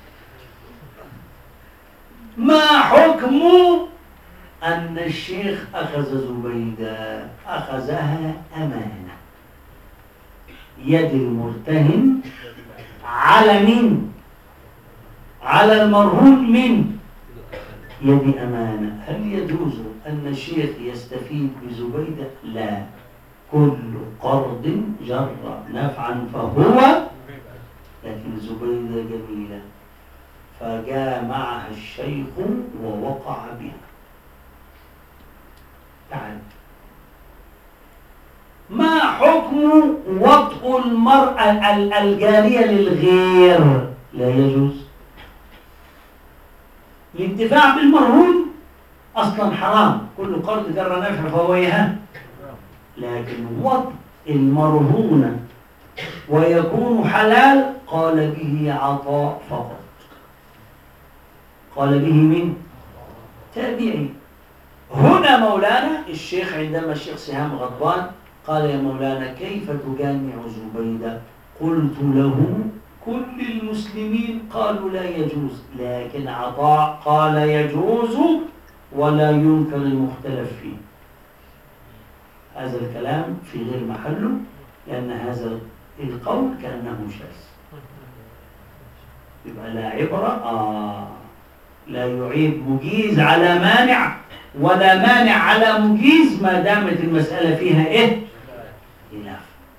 ما حكم أن الشيخ أخذ زبيدة؟ أخذها أمانة، يد المرتهن على من؟ على المرهون من يد أمانة. هل يجوز أن الشيخ يستفيد بزبيدة؟ لا، كل قرض جر نفعا فهو، لكن زبيدة جميلة فجاء معها الشيخ ووقع بها. تعال، ما حكم وطء المرأة الجارية للغير؟ لا يجوز. الانتفاع بالمرهون أصلا حرام، كل قرض جر نفع فهو إيه؟ لكن وطء المرهونة ويكون حلال قال به عطاء فقط. قال به من؟ تابعي. هنا مولانا الشيخ عندما الشيخ سهام غضبان قال يا مولانا كيف تجامع زبيدة؟ قلت له كل المسلمين قالوا لا يجوز، لكن عطاء قال يجوز ولا ينكر المختلف فيه. هذا الكلام في غير محله، لأن هذا القول كأنه شاذ. يبقى لا عبرة، آه لا يعيب مجيز على مانع ولا مانع على مجيز ما دامت المسألة فيها إيه؟ خلاف.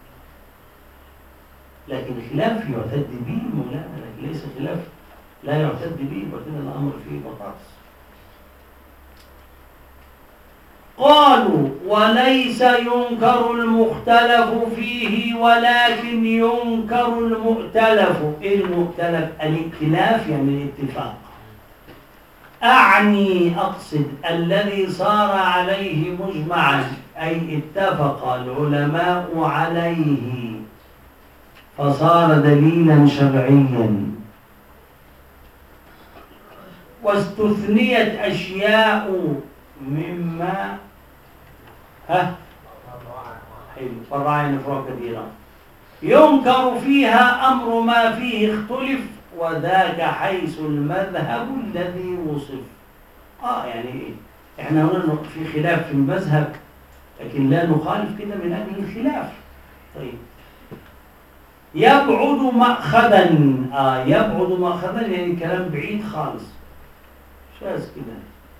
لكن خلاف يعتد به مولانا، لكن ليس خلاف لا يعتد به، وكذا الأمر فيه بطاطس. قالوا وليس ينكر المختلف فيه ولكن ينكر المؤتلف. إيه المؤتلف؟ الائتلاف يعني الاتفاق. أعني أقصد الذي صار عليه مجمعا، أي اتفق العلماء عليه فصار دليلا شرعيا، واستثنيت أشياء مما ها حلو فرعين فروع كثيرة ينكر فيها أمر ما فيه اختلف، وذاك حيث المذهب الذي وصف. آه يعني إحنا هنا في خلاف في المذهب، لكن لا نخالف كده من أجل الخلاف. طيب يبعد مأخذا، آه يبعد مأخذا يعني كلام بعيد خالص، شاذ كده.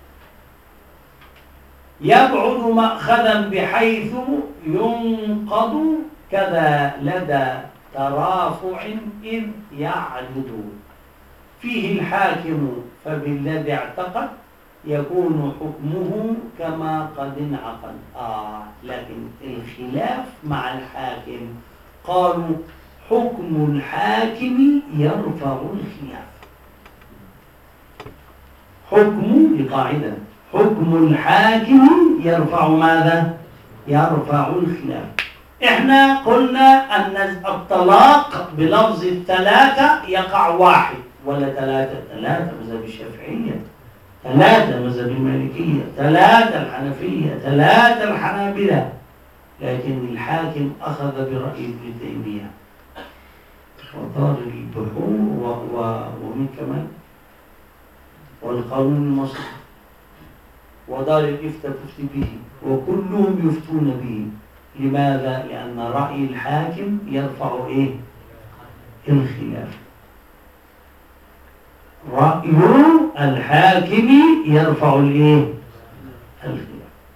يبعد مأخذا بحيث ينقض كذا لدى ترافع إذ يعدد فيه الحاكم فبالذي اعتقد يكون حكمه كما قد انعقد. آه لكن الخلاف مع الحاكم، قالوا حكم الحاكم يرفع الخلاف. حكم لقاعدة حكم الحاكم يرفع ماذا؟ يرفع الخلاف. احنا قلنا أن الطلاق بلفظ الثلاثة يقع واحد ولا ثلاثة؟ ثلاثة مذهب الشافعية، ثلاثة مذهب المالكية، ثلاثة الحنفية، ثلاثة الحنابلة، لكن الحاكم أخذ برأي ابن تيمية ودار البحور و... و... ومن كمان والقانون المصري ودار الإفتاء تفتي به وكلهم يفتون به. لماذا؟ لأن رأي الحاكم يرفع إيه؟ الخلاف. رأي الحاكم يرفع الإيه؟ الخلاف.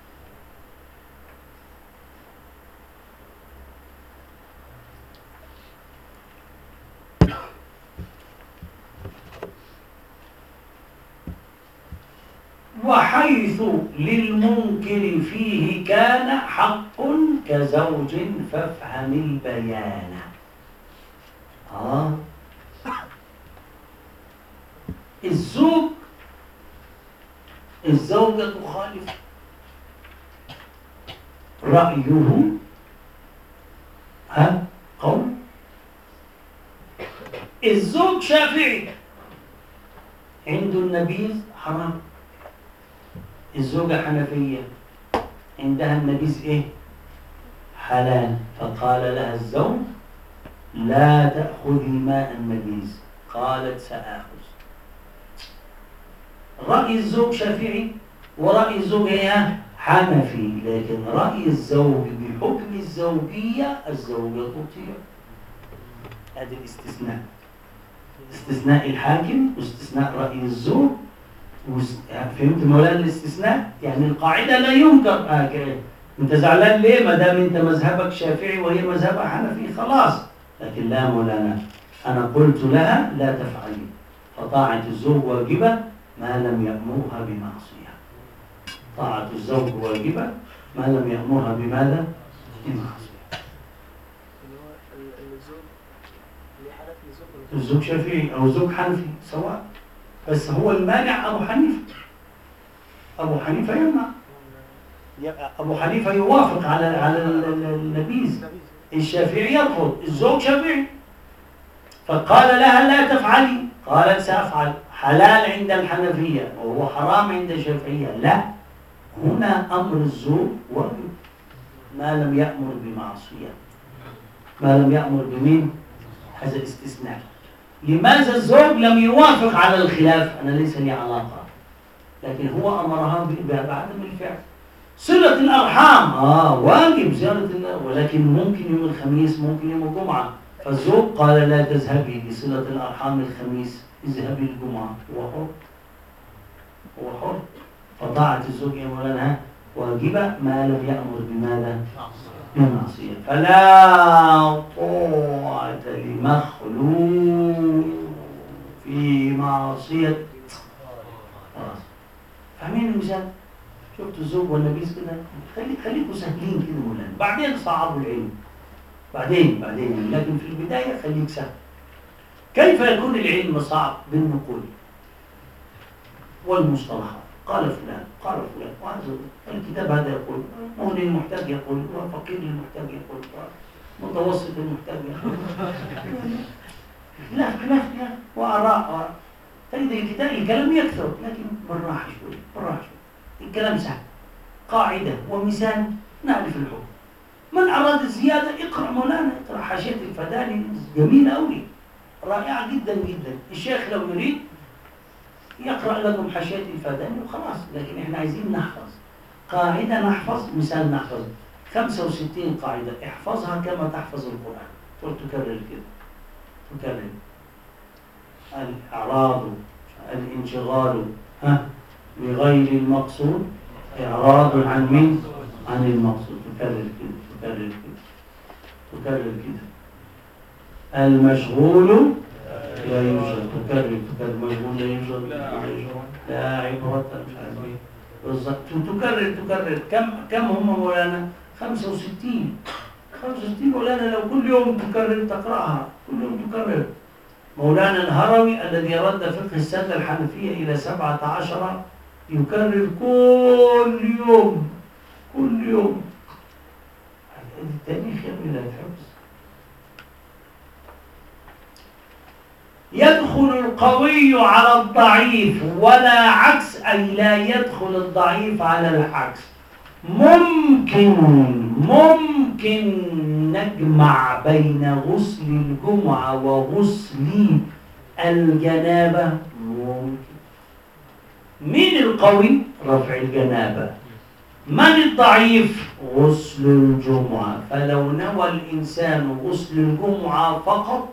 وحيث للمنكر فيه كان حق كزوج فافهم البيان. آه الزوج الزوجة تخالف رأيه ها قول الزوج شافعي عنده النبيذ حرام، الزوجة حنفية عندها النبيذ إيه؟ حلال. فقال لها الزوج لا تأخذي ماء النبيذ، قالت سآخذ. رأي الزوج شافعي ورأي الزوج إيه؟ حنفي، لكن رأي الزوج بحكم الزوجية الزوجة تطيع. هذا الاستثناء، استثناء الحاكم واستثناء رأي الزوج. فهمت مولانا الاستثناء؟ يعني القاعدة لا ينكر. آه انت زعلان ليه؟ ما دام انت مذهبك شافعي وهي مذهبها حنفي خلاص. لكن لا مولانا، انا قلت لها لا تفعلي، فطاعة الزوج واجبة ما لم يأمرها بمعصية. طاعة الزوج واجبة ما لم يأمرها بماذا؟ بمعصية. الزوج شافعي او الزوج حنفي سواء، بس هو المانع أبو حنيفة. أبو حنيفة يمنع، أبو حنيفة يوافق على على النبيذ، الشافعي يرفض، الزوج شافعي. فقال لها لا تفعلي، قالت سأفعل. حلال عند الحنفية وهو حرام عند الشافعية. لا، هنا أمر الزوج واجب ما لم يأمر بمعصية، ما لم يأمر بمين؟ هذا استثناء. لماذا الزوج لم يوافق على الخلاف؟ أنا ليس لي علاقة، لكن هو أمرها بعدم الفعل. صلة الأرحام آه واجب زيارة الله، ولكن ممكن يوم الخميس، ممكن يوم الجمعة. فالزوج قال لا تذهبي لصلة الأرحام الخميس، اذهبي الجمعة. هو حر، هو حر. فطاعة الزوج يا مولانا واجبة ما لم يأمر بماذا؟ بمعصية. فلا طاعة لمخلوق في معصية. خلاص فاهمين المثال؟ شفتوا الزوج والنبيذ كده؟ خلي خليكم سهلين كده مولانا، بعدين صعبوا العلم، بعدين بعدين لكن في البداية خليك سهل. كيف يكون العلم صعب؟ بالنقول والمصطلحات. قال فلان قال فلان، وهذا الكتاب هذا يقول، مغني المحتاج يقول، وفقير المحتاج يقول، متوسط المحتاج يقول. لا خلاف خلاف وآراء آراء. تجد الكتاب الكلام يكثر، لكن بالراحة شوي بالراحة شوي. الكلام سهل، قاعدة ومثال نعرف الحكم. من أراد الزيادة اقرأ مولانا، اقرأ حاشية الفداني جميلة أوي، رائعة جدا جدا. الشيخ لو يريد يقرأ لكم حاشية الفداني وخلاص، لكن احنا عايزين نحفظ قاعدة، نحفظ مثال، نحفظ خمسة وستين قاعدة، احفظها كما تحفظ القرآن. تقول تكرر كده، تكرر. الإعراض، الانشغال ها بغير المقصود إعراض عن من؟ عن المقصود. تكرر كده، تكرر كده، تكرر كده. المشغول لا يوجد. تكرر تكرر مجنون لا يوجد. لا عبرة مش عارف ايه بالظبط. تكرر تكرر كم كم هم مولانا؟ خمسة وستين. خمسة وستين مولانا لو كل يوم تكرر تقرأها كل يوم تكرر. مولانا الهروي الذي رد فقه السادة الحنفية إلى سبعة عشر يكرر كل يوم كل يوم. التاريخ يا ابني لا يتحفظ. يدخل القوي على الضعيف ولا عكس، أي لا يدخل الضعيف على العكس. ممكن ممكن نجمع بين غسل الجمعة وغسل الجنابة. ممكن. من القوي؟ رفع الجنابة. من الضعيف؟ غسل الجمعة. فلو نوى الإنسان غسل الجمعة فقط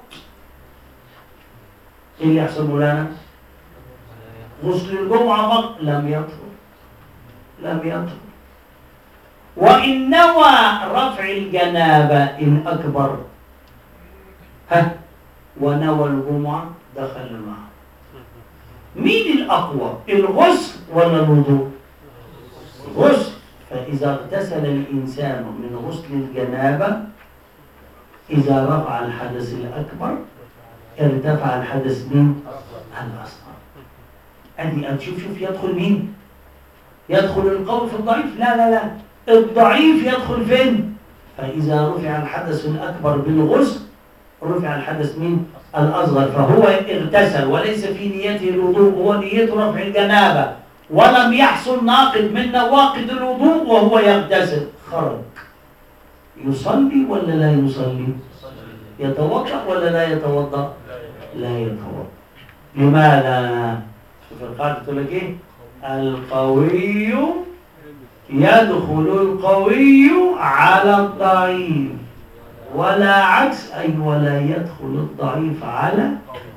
إيه اللي يحصل مولانا؟ غسل الجمعة فقط لم يطهر لم يطهر. وإن نوى رفع الجنابة الأكبر ها ونوى الجمعة دخل معه. مين الأقوى؟ الغسل ولا الوضوء؟ غسل. فإذا اغتسل الإنسان من غسل الجنابة إذا رفع الحدث الأكبر ارتفع الحدث من الأصغر. أدي شوف شوف يدخل مين؟ يدخل القوي في الضعيف؟ لا لا لا، الضعيف يدخل فين؟ فإذا رفع الحدث الأكبر بالغسل رفع الحدث من الأصغر، فهو اغتسل وليس في نيته الوضوء، هو نيته رفع الجنابة ولم يحصل ناقض من نواقض الوضوء وهو يغتسل، خرج. يصلي ولا لا يصلي؟ يتوضأ ولا لا يتوضأ؟ لا يتوضأ. لماذا؟ شوف القاعدة تقول لك ايه؟ القوي يدخل القوي على الضعيف ولا عكس، أي ولا يدخل الضعيف على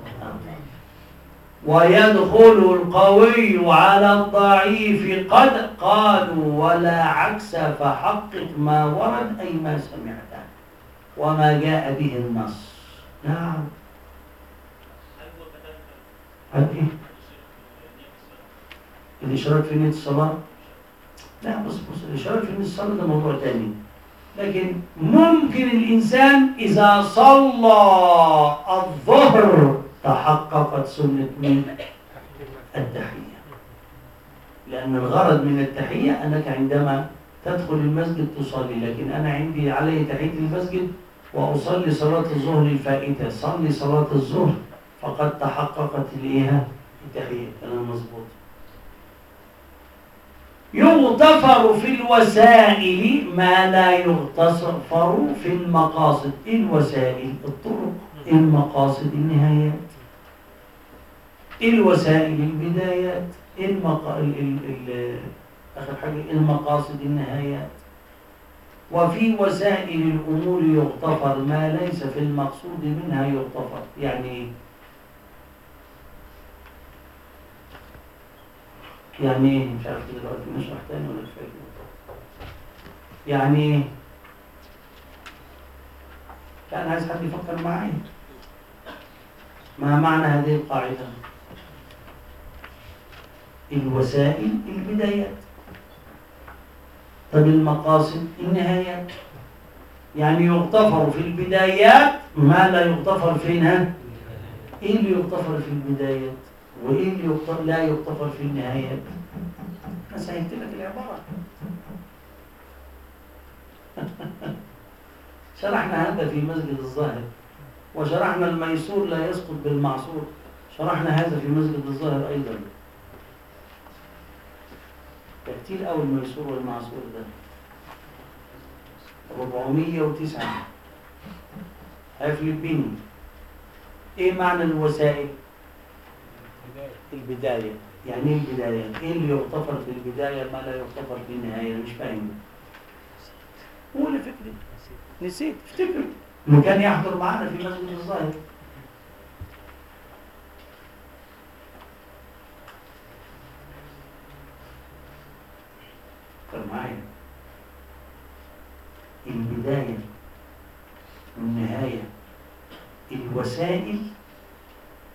ويدخل القوي على الضعيف قد قالوا ولا عكس، فحقق ما ورد أي ما سمعته وما جاء به النص. نعم. هل إيه؟ الإشراك في نية الصلاة؟ لا بص بص الإشراك في نية الصلاة ده موضوع تاني. لكن ممكن الإنسان إذا صلى الظهر تحققت سنة من التحية، لأن الغرض من التحية أنك عندما تدخل المسجد تصلي، لكن أنا عندي علي تحية المسجد وأصلي صلاة الظهر الفائتة، صلي صلاة الظهر فقد تحققت الإيه؟ التحية. كلام مظبوط. يغتفر في الوسائل ما لا يغتفر في المقاصد. الوسائل الطرق، المقاصد النهايات. الوسائل البدايات، المق... ال... ال... ال... آخر حاجة المقاصد النهايات. وفي وسائل الأمور يغتفر ما ليس في المقصود منها يغتفر. يعني يعني ايه؟ مش عارف كده دلوقتي نشرح تاني ولا كفايه؟ يعني ايه؟ كان عايز حد يفكر معايا. ما معنى هذه القاعدة؟ الوسائل البدايات، طب المقاصد النهايات. يعني يغتفر في البدايات ما لا يغتفر فيها. ايه اللي يغتفر في البدايات وايه اللي يغتفر لا يغتفر في النهايات؟ انا سهلت لك العبارة. شرحنا هذا في مسجد الظاهر، وشرحنا الميسور لا يسقط بالمعصور، شرحنا هذا في مسجد الظاهر ايضا. كتير قوي الميسور والمعصور ده أربعمية وتسعة هيفلبيني. ايه معنى الوسائل؟ البداية. يعني ايه البداية؟ ايه اللي يغتفر في البداية ما لا يغتفر في النهاية؟ مش فاهم. قول فكري. نسيت. افتكر اللي كان يحضر معنا في مسجد الظاهر. فكر معايا. البداية والنهاية. الوسائل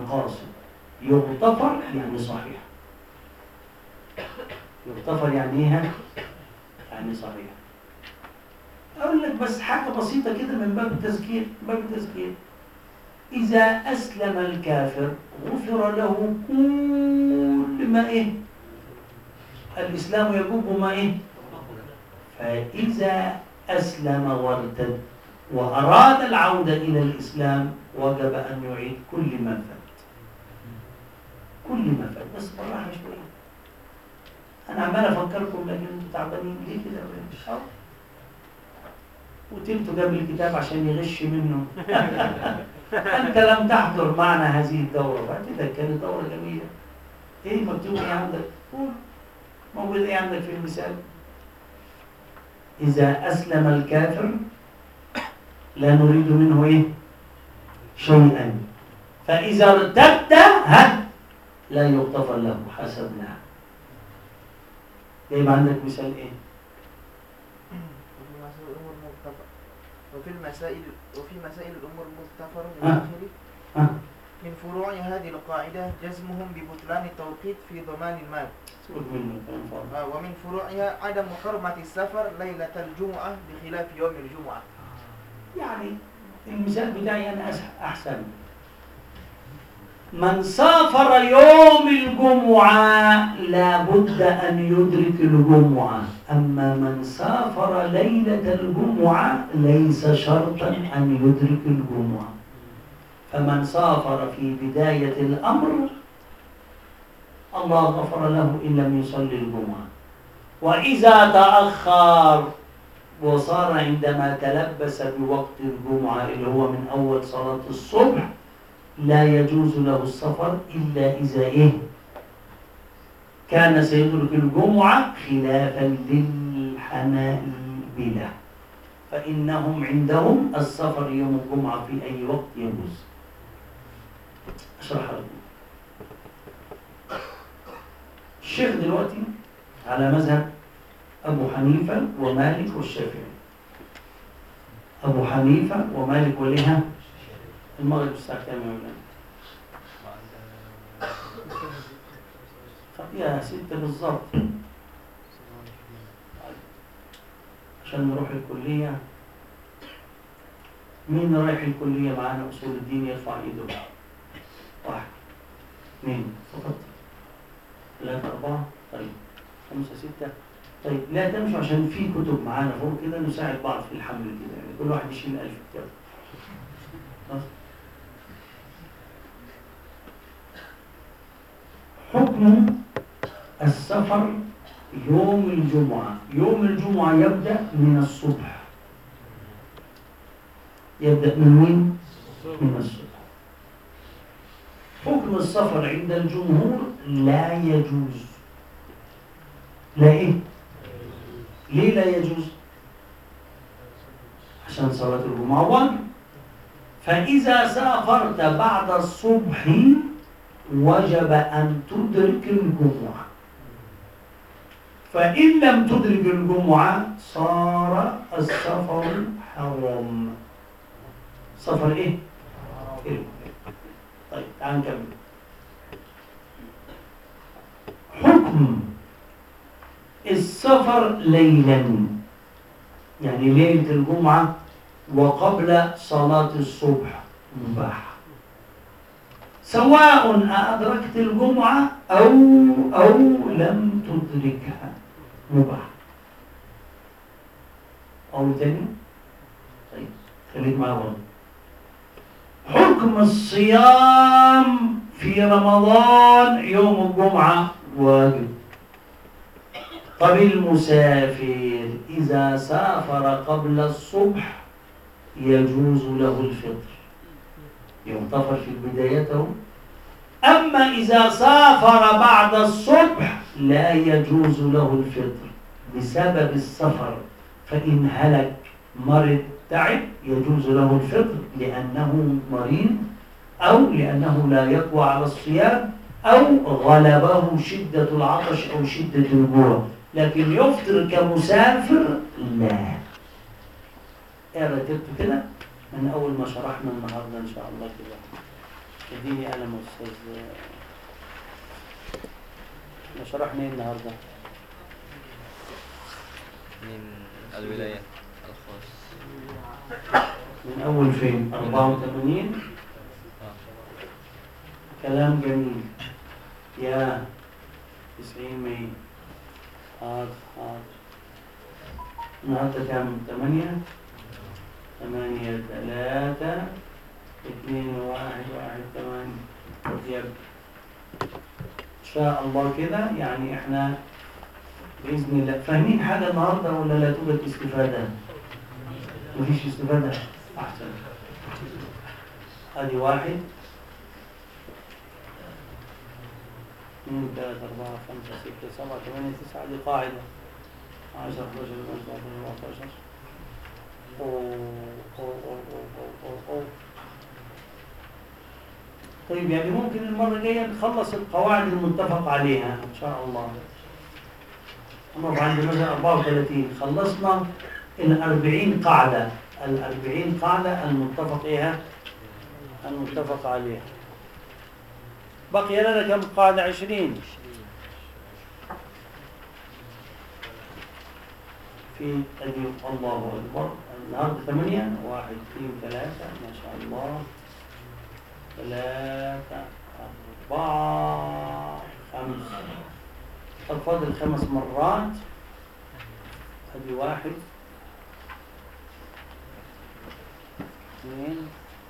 قاصد. يغتفر يعني صحيح. يغتفر يعني ايه؟ يعني صحيح. اقول لك بس حاجه بسيطه كده من باب التذكير، باب التذكير. اذا اسلم الكافر غفر له كل ما ايه؟ الاسلام يجوب ما ايه؟ فاذا اسلم وارتد واراد العوده الى الاسلام وجب ان يعيد كل ما فات. كل ما فات، بس بالراحه شويه. انا عمال افكركم لكن انتوا تعبانين ليه كده؟ مش عارف. وتلتوا جاب الكتاب عشان يغش منه. انت لم تحضر معنا هذه الدوره، فكده كانت دوره جميله. ايه مكتوب ايه عندك؟ قول. موجود ايه عندك في المثال؟ اذا اسلم الكافر لا نريد منه ايه؟ شيئا. فاذا ارتد ها لا يغتفر له، حسبناه. جايب عندك مثال ايه؟ وفي المسائل وفي مسائل الأمور مغتفر من آه. آخره. آه. من فروع هذه القاعدة جزمهم ببطلان التوقيت في ضمان المال. آه. ومن فروعها عدم حرمة السفر ليلة الجمعة بخلاف يوم الجمعة. يعني المثال بتاعي أنا أحسن. من سافر يوم الجمعة لابد أن يدرك الجمعة، أما من سافر ليلة الجمعة ليس شرطا أن يدرك الجمعة. فمن سافر في بداية الأمر الله غفر له إن لم يصلي الجمعة، وإذا تأخر وصار عندما تلبس بوقت الجمعة اللي هو من أول صلاة الصبح لا يجوز له السفر إلا إذا إيه؟ كان سيدرك الجمعة خلافا للحنابلة، فإنهم عندهم السفر يوم الجمعة في أي وقت يجوز. أشرح لكم. الشيخ دلوقتي على مذهب أبو حنيفة ومالك والشافعي. أبو حنيفة ومالك وليها المغرب الساعة كام يا ولاد؟ يا ستة بالظبط عشان نروح الكلية. مين رايح الكلية معانا أصول الدين يرفع إيده؟ واحد اثنين فقط، ثلاثة أربعة، طيب خمسة ستة. طيب لا تمشوا عشان في كتب معانا فوق كده نساعد بعض في الحمل كده، يعني كل واحد يشيل ألف كتاب. حكم السفر يوم الجمعة. يوم الجمعة يبدأ من الصبح. يبدأ من مين؟ من الصبح. حكم السفر عند الجمهور لا يجوز. لا إيه؟ ليه لا يجوز؟ عشان صلاة الجمعة واجب. فإذا سافرت بعد الصبح وجب أن تدرك الجمعة، فإن لم تدرك الجمعة صار السفر حرام. سفر إيه؟ إيه؟ طيب تعال نكمل. حكم السفر ليلا، يعني ليلة الجمعة وقبل صلاة الصبح مباح، سواء أدركت الجمعة أو أو لم تدركها مباح. أو تاني. طيب خليك معايا برضه. حكم الصيام في رمضان يوم الجمعة واجب. طب المسافر إذا سافر قبل الصبح يجوز له الفطر، يغتفر في بدايته. أما إذا سافر بعد الصبح لا يجوز له الفطر بسبب السفر، فإن هلك مرض تعب يجوز له الفطر لأنه مريض أو لأنه لا يقوى على الصيام أو غلبه شدة العطش أو شدة الجوع، لكن يفطر كمسافر لا. إيه رتبت كده من أول ما شرحنا النهاردة إن شاء الله كده. اديني قلم استاذ. احنا شرحنا ايه النهارده؟ من الولاية الخاص. من اول فين؟ أربعة وثمانين. كلام جميل. يا تسعين مية. حاضر حاضر. النهارده كام؟ ثمانية. ثمانية ثلاثة اثنين واحد واحد ثمانية. طيب إن شاء الله كده يعني إحنا بإذن الله فاهمين حاجة النهارده ولا لا توجد استفادة؟ مفيش استفادة؟ أحسن. هذه واحد اثنين ثلاثة أربعة خمسة ستة سبعة ثمانية تسعة. هذه قاعدة. عشرة أحد عشر اثنا عشر أربعة عشر. أوه أوه أوه أوه أوه أوه. طيب يعني ممكن المرة الجاية نخلص القواعد المتفق عليها إن شاء الله. أنا عندي مثلا أربعة وثلاثين خلصنا الأربعين قاعدة. الأربعين قاعدة المتفق إيها المتفق عليها. بقي لنا كم قاعدة؟ عشرين. في أدي الله أكبر. النهارده ثمانية. واحد اثنين ثلاثة ما شاء الله. ثلاثة أربعة خمسة. طب فاضل خمس مرات. أدي واحد اثنين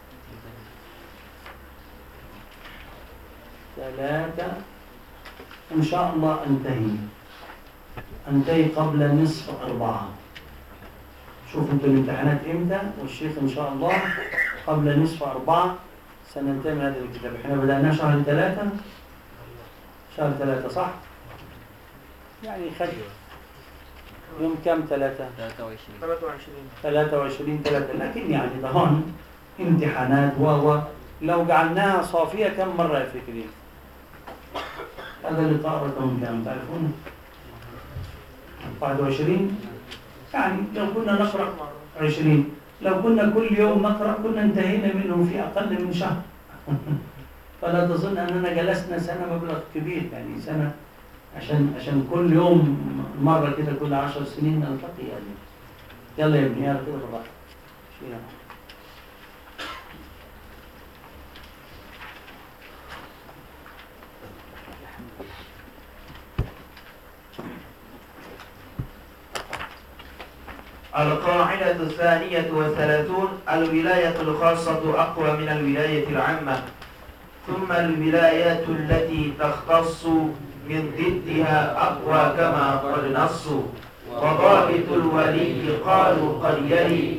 ثلاثة. إن شاء الله أنتهي أنتهي قبل نصف أربعة. شوفوا أنتوا الامتحانات إمتى والشيخ إن شاء الله قبل نصف أربعة سننتهي من هذا الكتاب. إحنا بدأناه شهر ثلاثة. شهر ثلاثة صح؟ يعني خد يوم كم؟ ثلاثة ثلاثة وعشرين ثلاثة وعشرين ثلاثة. لكن يعني ده هون امتحانات و لو جعلناها صافية كم مرة يا فكري؟ هذا اللقاء رقم كم تعرفون؟ واحد وعشرين. يعني لو كنا نقرأ عشرين لو كنا كل يوم نقرأ كنا انتهينا منه في أقل من شهر. فلا تظن أننا جلسنا سنة مبلغ كبير يعني سنة عشان عشان كل يوم مرة كده كل عشر سنين نلتقي يعني. يلا يا ابني يلا كده بالراحة. شيلها. القاعدة الثانية والثلاثون: الولاية الخاصة أقوى من الولاية العامة. ثم الولايات التي تختص من ضدها أقوى كما قد نصوا. وضابط الولي قالوا قد يلي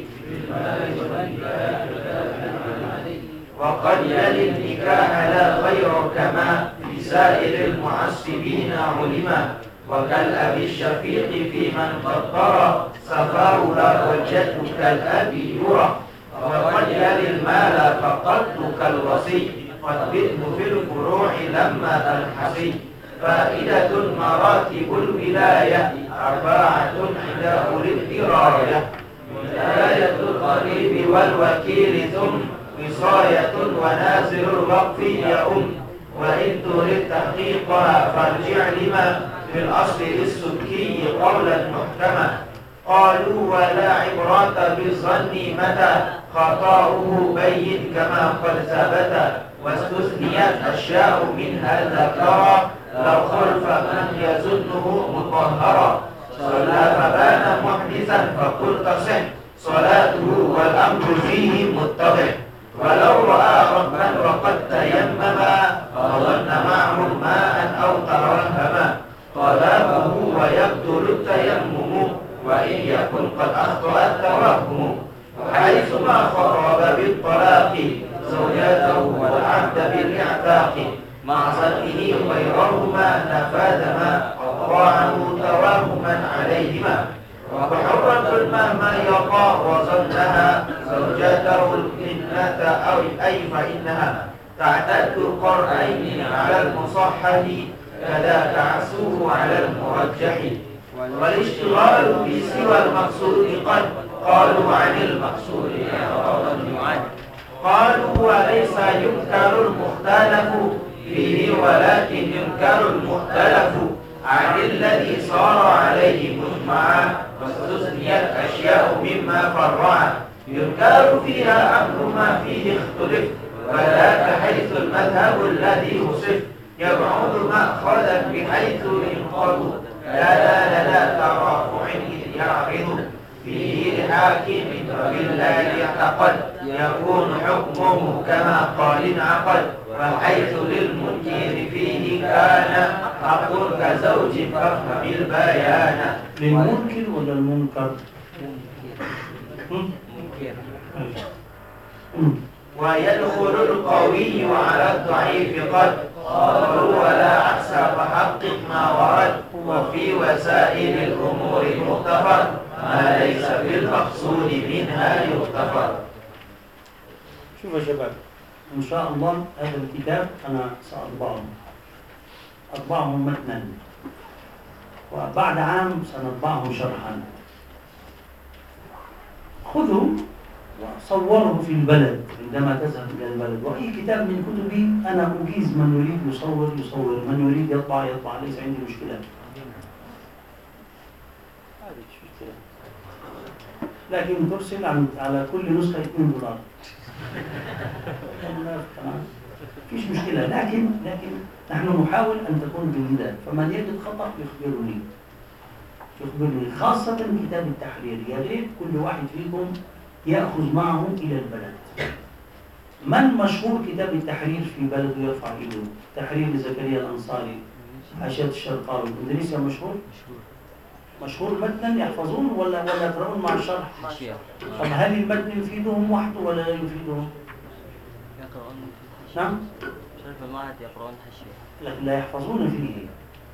وقد يلي النكاح لا غير كما في سائر المعصبين علما. وكالأب الشفيق في من قد طرى سفاؤها والجد كالأب يرى. وقد يلي المال فقد كالوصي قد بئه في الفروع لما تنحصي. فائدة مراتب الولاية أربعة عند أولي الدراية: ولاية القريب والوكيل ثم وصاية ونازل الوقف يؤم. وإن تريد تحقيقها فارجع لما في الأصل للسكي قولا محكما. قالوا ولا عبرة بالظن متى خطأه بين كما قد ثبت. واستثنيت أشياء من هذا ذكرى لو خلف من يظنه مطهرا. صلى فبان محدثا فقل تصح صلاته والأمر فيه متضح. ولو رأى ربا وقد تيمما فظن معه ماء أو ترهما طلبه ويبطل التيمم وإن يكن قد أخطأ التوهم. حيثما خرب بالطلاق زوجاته والعبد بالاعتاق مع ظنه غيرهما نفاذ ما طاعه توهما عليهما. وحرة مهما يقع وظنها زوجته الإناث أو أي فإنها تعتد قرعين على المصحح كذاك عسوه على المرجح. والاشتغال بسوى المقصود قد قالوا عن المقصود قالوا وليس ينكر المختلف فيه ولكن ينكر المختلف عن الذي صار عليه مجمعا واستثنيت أشياء مما فرعا. ينكر فيها أمر ما فيه اختلف وذاك حيث المذهب الذي وصف يبعد مأخذا بحيث ينقض لا لا لا ترافع إذ يعرض فيه لحاكم وبالله اعتقد يكون حكمه كما قال انعقد وحيث للمنكر فيه كان حق كزوج فافهم البيان. للمنكر ولا المنكر؟ ويدخل القوي على الضعيف قد قالوا ولا عكس فحقق ما ورد وفي وسائل الأمور مغتفر ما ليس بالمقصود منها يغتفر. شوفوا يا شباب، إن شاء الله هذا الكتاب أنا سأطبعه أطبعه متنا، وبعد عام سنطبعه شرحا. خذوا وصوره في البلد عندما تذهب إلى البلد، وأي كتاب من كتبي أنا أجيز من يريد يصور يصور، من يريد يطبع يطبع، ليس عندي مشكلة. لكن ترسل على كل نسخة اثنين دولار. فيش مشكلة، لكن لكن نحن نحاول أن تكون جيدة، فمن يجد خطأ يخبرني يخبرني خاصة كتاب التحرير. يا ريت كل واحد فيكم يأخذ معه إلى البلد. من مشهور كتاب التحرير في بلده يرفع إيده؟ تحرير لزكريا الأنصاري، حاشية الشرقاوي، إندونيسيا مشهور؟ مشهور متنا يحفظون ولا ولا يقرؤون مع الشرح؟ طب هل المتن يفيدهم وحده ولا لا يفيدهم؟ يقرؤون نعم؟ شرف المعهد يقرؤون حشية لكن لا يحفظون فيه.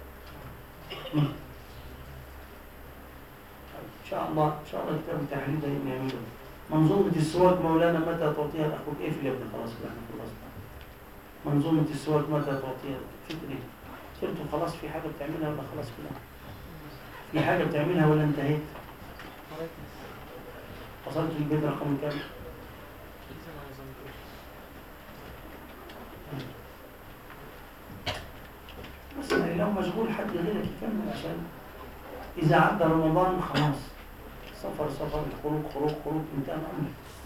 إن شاء الله إن شاء الله كتاب التحرير ده يعمله. منظومة السواك مولانا متى تعطيها أخوك إيه يا ابني؟ خلاص كده احنا خلصنا. منظومة السواك متى تعطيها؟ فكري قلت خلاص في حاجة بتعملها ولا خلاص كده؟ في حاجة بتعملها ولا انتهيت؟ وصلت البيت رقم كام؟ بس يعني لو مشغول حد غيرك يكمل، عشان إذا عدى رمضان خلاص سفر سفر، خروج خروج خروج، انتهى الأمر.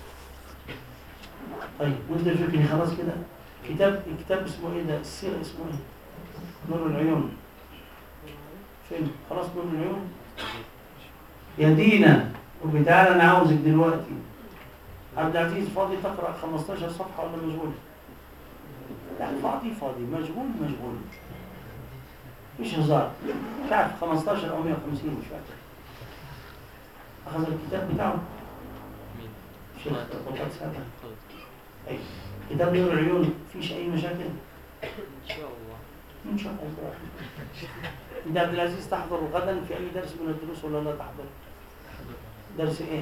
طيب وانت فكري خلاص كده. كتاب كتاب اسمه ايه ده؟ السيرة اسمه ايه؟ نور العيون. فين؟ خلاص نور العيون. يا دينا وبتعالى انا عاوزك دلوقتي. عبد العزيز فاضي تقرأ خمستاشر صفحة ولا مشغول؟ لا فاضي فاضي، مشغول مشغول. مش هزار. مش عارف خمستاشر أو مية وخمسين مش فاكر. أخذ الكتاب بتاعه. مين؟ شيخ طلقات سابق. أي كتاب نور العيون فيش أي مشاكل؟ إن شاء الله. إن شاء الله. أنت عبد العزيز تحضر غدا في أي درس من الدروس ولا لا تحضر؟ درس إيه؟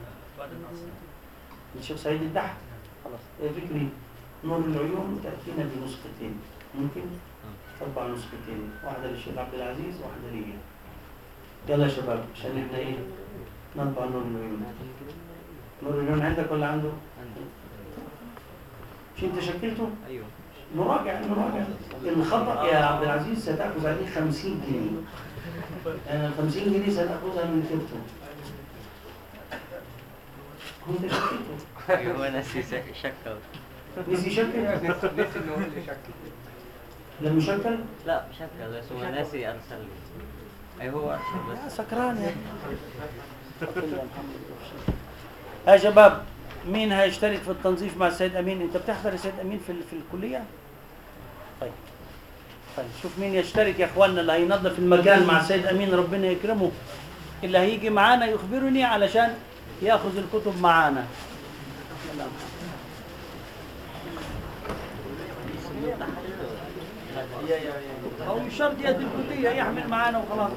الشيخ سعيد الدحر. خلاص. إيه فكري؟ نور العيون تأتينا بنسختين. ممكن؟ أربع نسختين، واحدة للشيخ عبد العزيز واحدة لي. يلا يا شباب عشان إحنا إيه؟ نطبع نور العيون. نور العيون عندك ولا عنده؟ عندي. مش أنت شكلته؟ أيوه. نراجع نراجع. الخطأ يا عبد العزيز ستأخذ عليه خمسين جنيه. أنا خمسين جنيه سنأخذها من كتبته. أنت شكلته. أيوه نسي شكل. نسي شكل؟ نسي إنه هو اللي شكل. لم يشكل؟ لا شكل بس هو ناسي أرسل لي. أي هو أرسل بس. سكران يا يا شباب، مين هيشترك في التنظيف مع السيد أمين؟ أنت بتحضر السيد أمين في في الكلية؟ طيب طيب شوف مين يشترك يا إخواننا اللي هينظف المكان مع السيد أمين، ربنا يكرمه. اللي هيجي معانا يخبرني علشان يأخذ الكتب معانا. أو مش شرط يد الكلية يحمل معانا وخلاص.